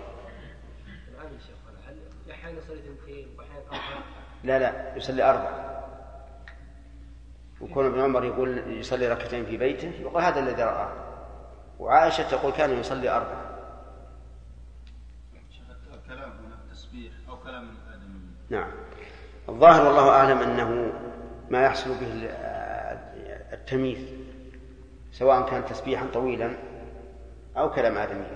لا يصلي 4. وكون ابن عمر يقول يصلي 2 في بيته يقول هذا الذي رآه، وعائشة تقول كان يصلي 4. كلام هنا تسبيح أو كلام آدمي. نعم. الظاهر والله أعلم أنه ما يحصل به التمييز، سواء كان تسبيحا طويلا أو كلام آدمي،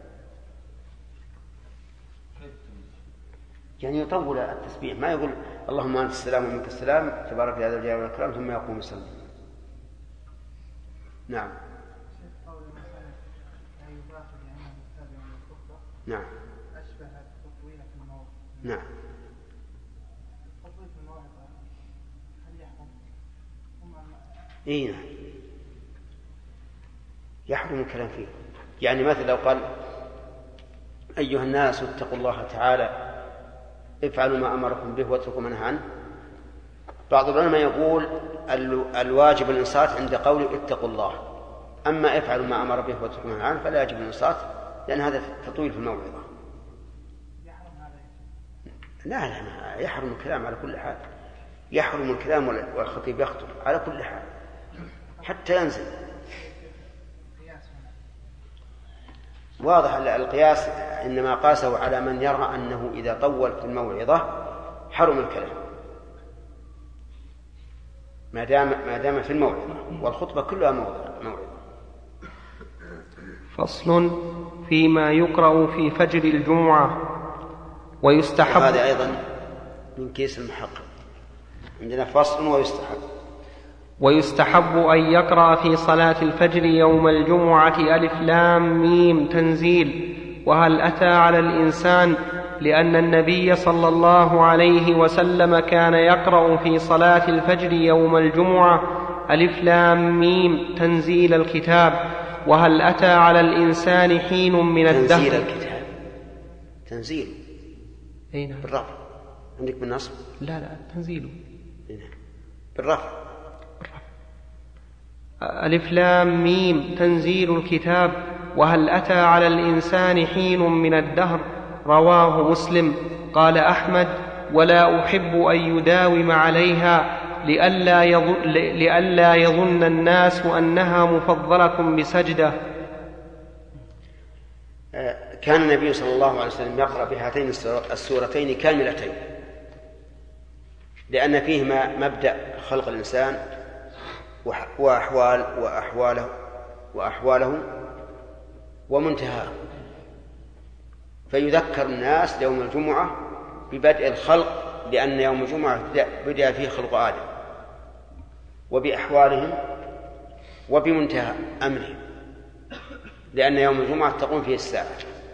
يعني يطول التسبيح، ما يقول اللهم أنت السلام ومنك السلام تبارك يا ذا الجلال والإكرام ثم يقوم يصلي. نعم. نعم. نعم. إيه، يحرم الكلام فيه. يعني مثلا لو قال أيها الناس اتقوا الله تعالى افعلوا ما أمركم به واتركوا ما نهى عنه، بعض العلماء يقول الواجب الإنصات عند قول اتقوا الله، أما افعلوا ما أمر به واتركوا ما نهى عنه فلا يجب الإنصات، لأن هذا تطويل في الموعظة. لا يحرم الكلام على كل حال، يحرم الكلام والخطيب يخطب على كل حال حتى ينزل. واضح القياس إنما قاسه على من يرى أنه إذا طول في الموعظة حرم الكلام ما دام في الموعظة، والخطبة كلها موعظة. فصل فيما يقرأ في فجر الجمعة. ويستحب، هذا أيضا من كيس المحقق، عندنا فصل ويستحب أن يقرأ في صلاة الفجر يوم الجمعة ألف لام ميم تنزيل وهل أتى على الإنسان، لأن النبي صلى الله عليه وسلم كان يقرأ في صلاة الفجر يوم الجمعة ألف لام ميم تنزيل الكتاب وهل أتى على الإنسان حين من الدهر. تنزيل الكتاب، تنزيل أين بالرفع عندك بالنصب؟ لا تنزيله بالرفع. ألف لام ميم تنزيل الكتاب وهل أتى على الإنسان حين من الدهر. رواه مسلم. قال أحمد: ولا أحب أن يداوم عليها لئلا يظن الناس أنها مفضلة بسجدة. كان النبي صلى الله عليه وسلم يقرأ بهاتين السورتين كاملتين، لأن فيهما مبدأ خلق الإنسان وأحواله ومنتهاه، فيذكر الناس يوم الجمعة ببدء الخلق، لأن يوم الجمعة بدأ فيه خلق آدم، وبأحوالهم وبمنتهى أمرهم، لأن يوم الجمعة تقوم فيه الساعة.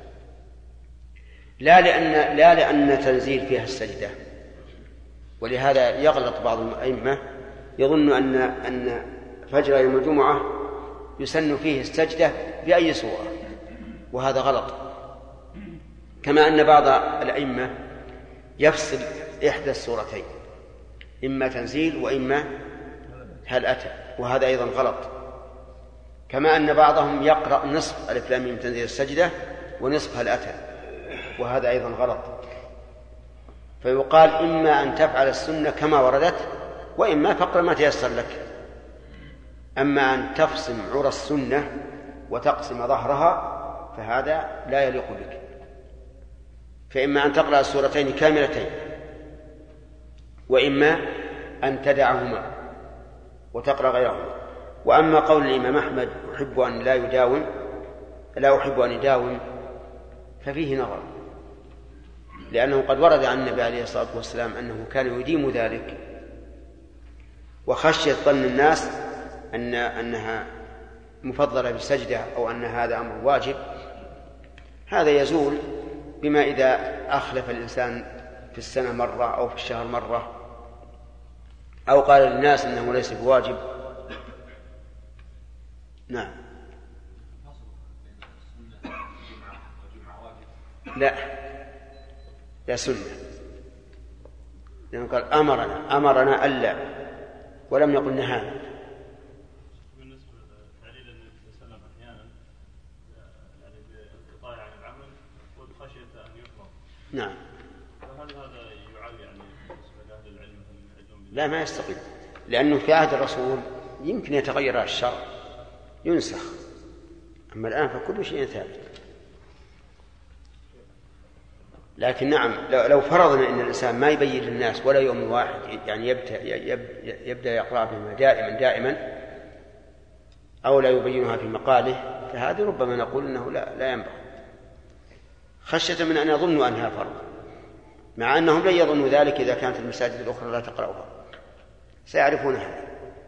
لا لأن تنزيل فيها السجدة، ولهذا يغلط بعض الأئمة يظن أن فجر يوم الجمعة يسن فيه السجدة بأي صورة، وهذا غلط. كما أن بعض الأئمة يفصل إحدى السورتين، إما تنزيل وإما هل أتى، وهذا أيضا غلط. كما أن بعضهم يقرأ نصف ألف لام ميم تنزيل السجدة ونصف هل أتى، وهذا أيضا غلط. فيقال إما أن تفعل السنة كما وردت، وإما فقر ما تيسر لك. أما أن تفصم عرى السنة وتقسم ظهرها فهذا لا يليق بك. فإما أن تقرأ السورتين كاملتين، وإما أن تدعهما وتقرأ غيرهما. وأما قول الإمام أحمد لا أحب أن يداوم ففيه نظر، لأنه قد ورد عن النبي عليه الصلاة والسلام أنه كان يديم ذلك، وخشية ظن الناس أنها مفضلة بالسجدة أو أن هذا أمر واجب. هذا يزول بما إذا أخلف الإنسان في السنة مرة أو في الشهر مرة، أو قال للناس أنه ليس بواجب. نعم. لا سنة، لأنه قال أمرنا ألا، ولم يقل نهانا. بالنسبة لتعليل النبي صلى الله عليه وسلم أحيانا يعني بالانقطاع عن العمل والخشية أن يفرض. نعم. فهل هذا يعاب يعني بالنسبة لأهل العلم؟ لا، ما يستقيم، لأنه في عهد الرسول يمكن يتغير الشرع ينسخ، أما الآن فكل شيء ثابت. لكن نعم، لو فرضنا أن الإنسان ما يبين للناس ولا يوم واحد، يعني يبدأ يقرأ بهما دائما أو لا يبينها في مقاله، فهذا ربما نقول أنه لا ينبغي، خشية من أن يظنوا أنها فرض، مع أنهم لن يظنوا ذلك إذا كانت المساجد الأخرى لا تقرأها، سيعرفون هذا.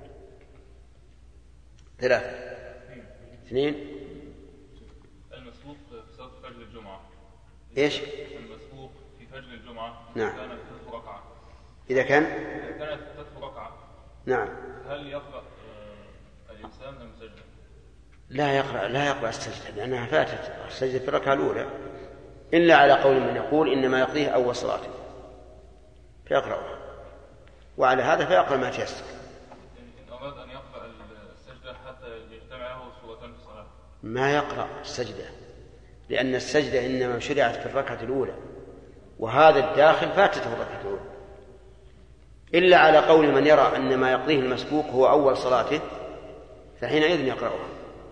3 2 المسبوق في صلاة فجر الجمعة. إيش؟ المسبوق في فجر الجمعة. نعم. كانت 3 ركعة. إذا كانت 3 ركعة. نعم. هل يقرأ الإنسان أم سجدة؟ لا يقرأ السجدة، لأنها فاتت السجدة في الركعة الأولى، إلا على قول من يقول إنما يقضيه أول صلاته فيقرأها، وعلى هذا فيقرأ ما تيسر. إن أراد أن يقرأ السجدة حتى يجتمع له سورتان في الصلاة ما يقرأ السجدة، لأن السجدة إنما شرعت في الركعة الأولى، وهذا الداخل فاتته الركعة الأولى، إلا على قول من يرى أن ما يقضيه المسبوق هو أول صلاته، فحينئذ يقرأها.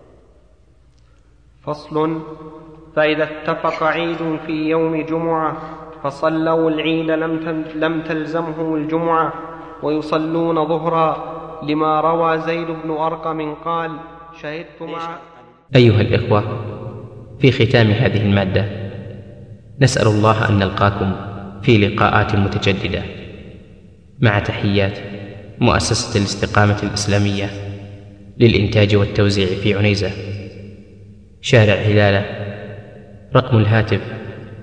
فصل: فإذا اتفق عيد في يوم جمعة فصلوا العيد لم تلزمهم الجمعة ويصلون ظهرا، لما روى زيد بن أرقم قال: شهدت مع. أيها الإخوة، في ختام هذه المادة نسأل الله أن نلقاكم في لقاءات متجددة، مع تحيات مؤسسة الاستقامة الإسلامية للإنتاج والتوزيع في عنيزة، شارع هلالة. رقم الهاتف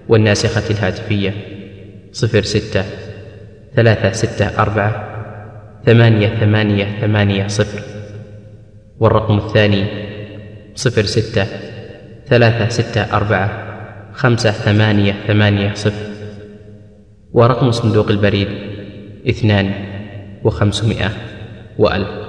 والناسخة الهاتفية 06 364 8880. والرقم الثاني 06-364-5880. ورقم صندوق البريد 2500 و1000.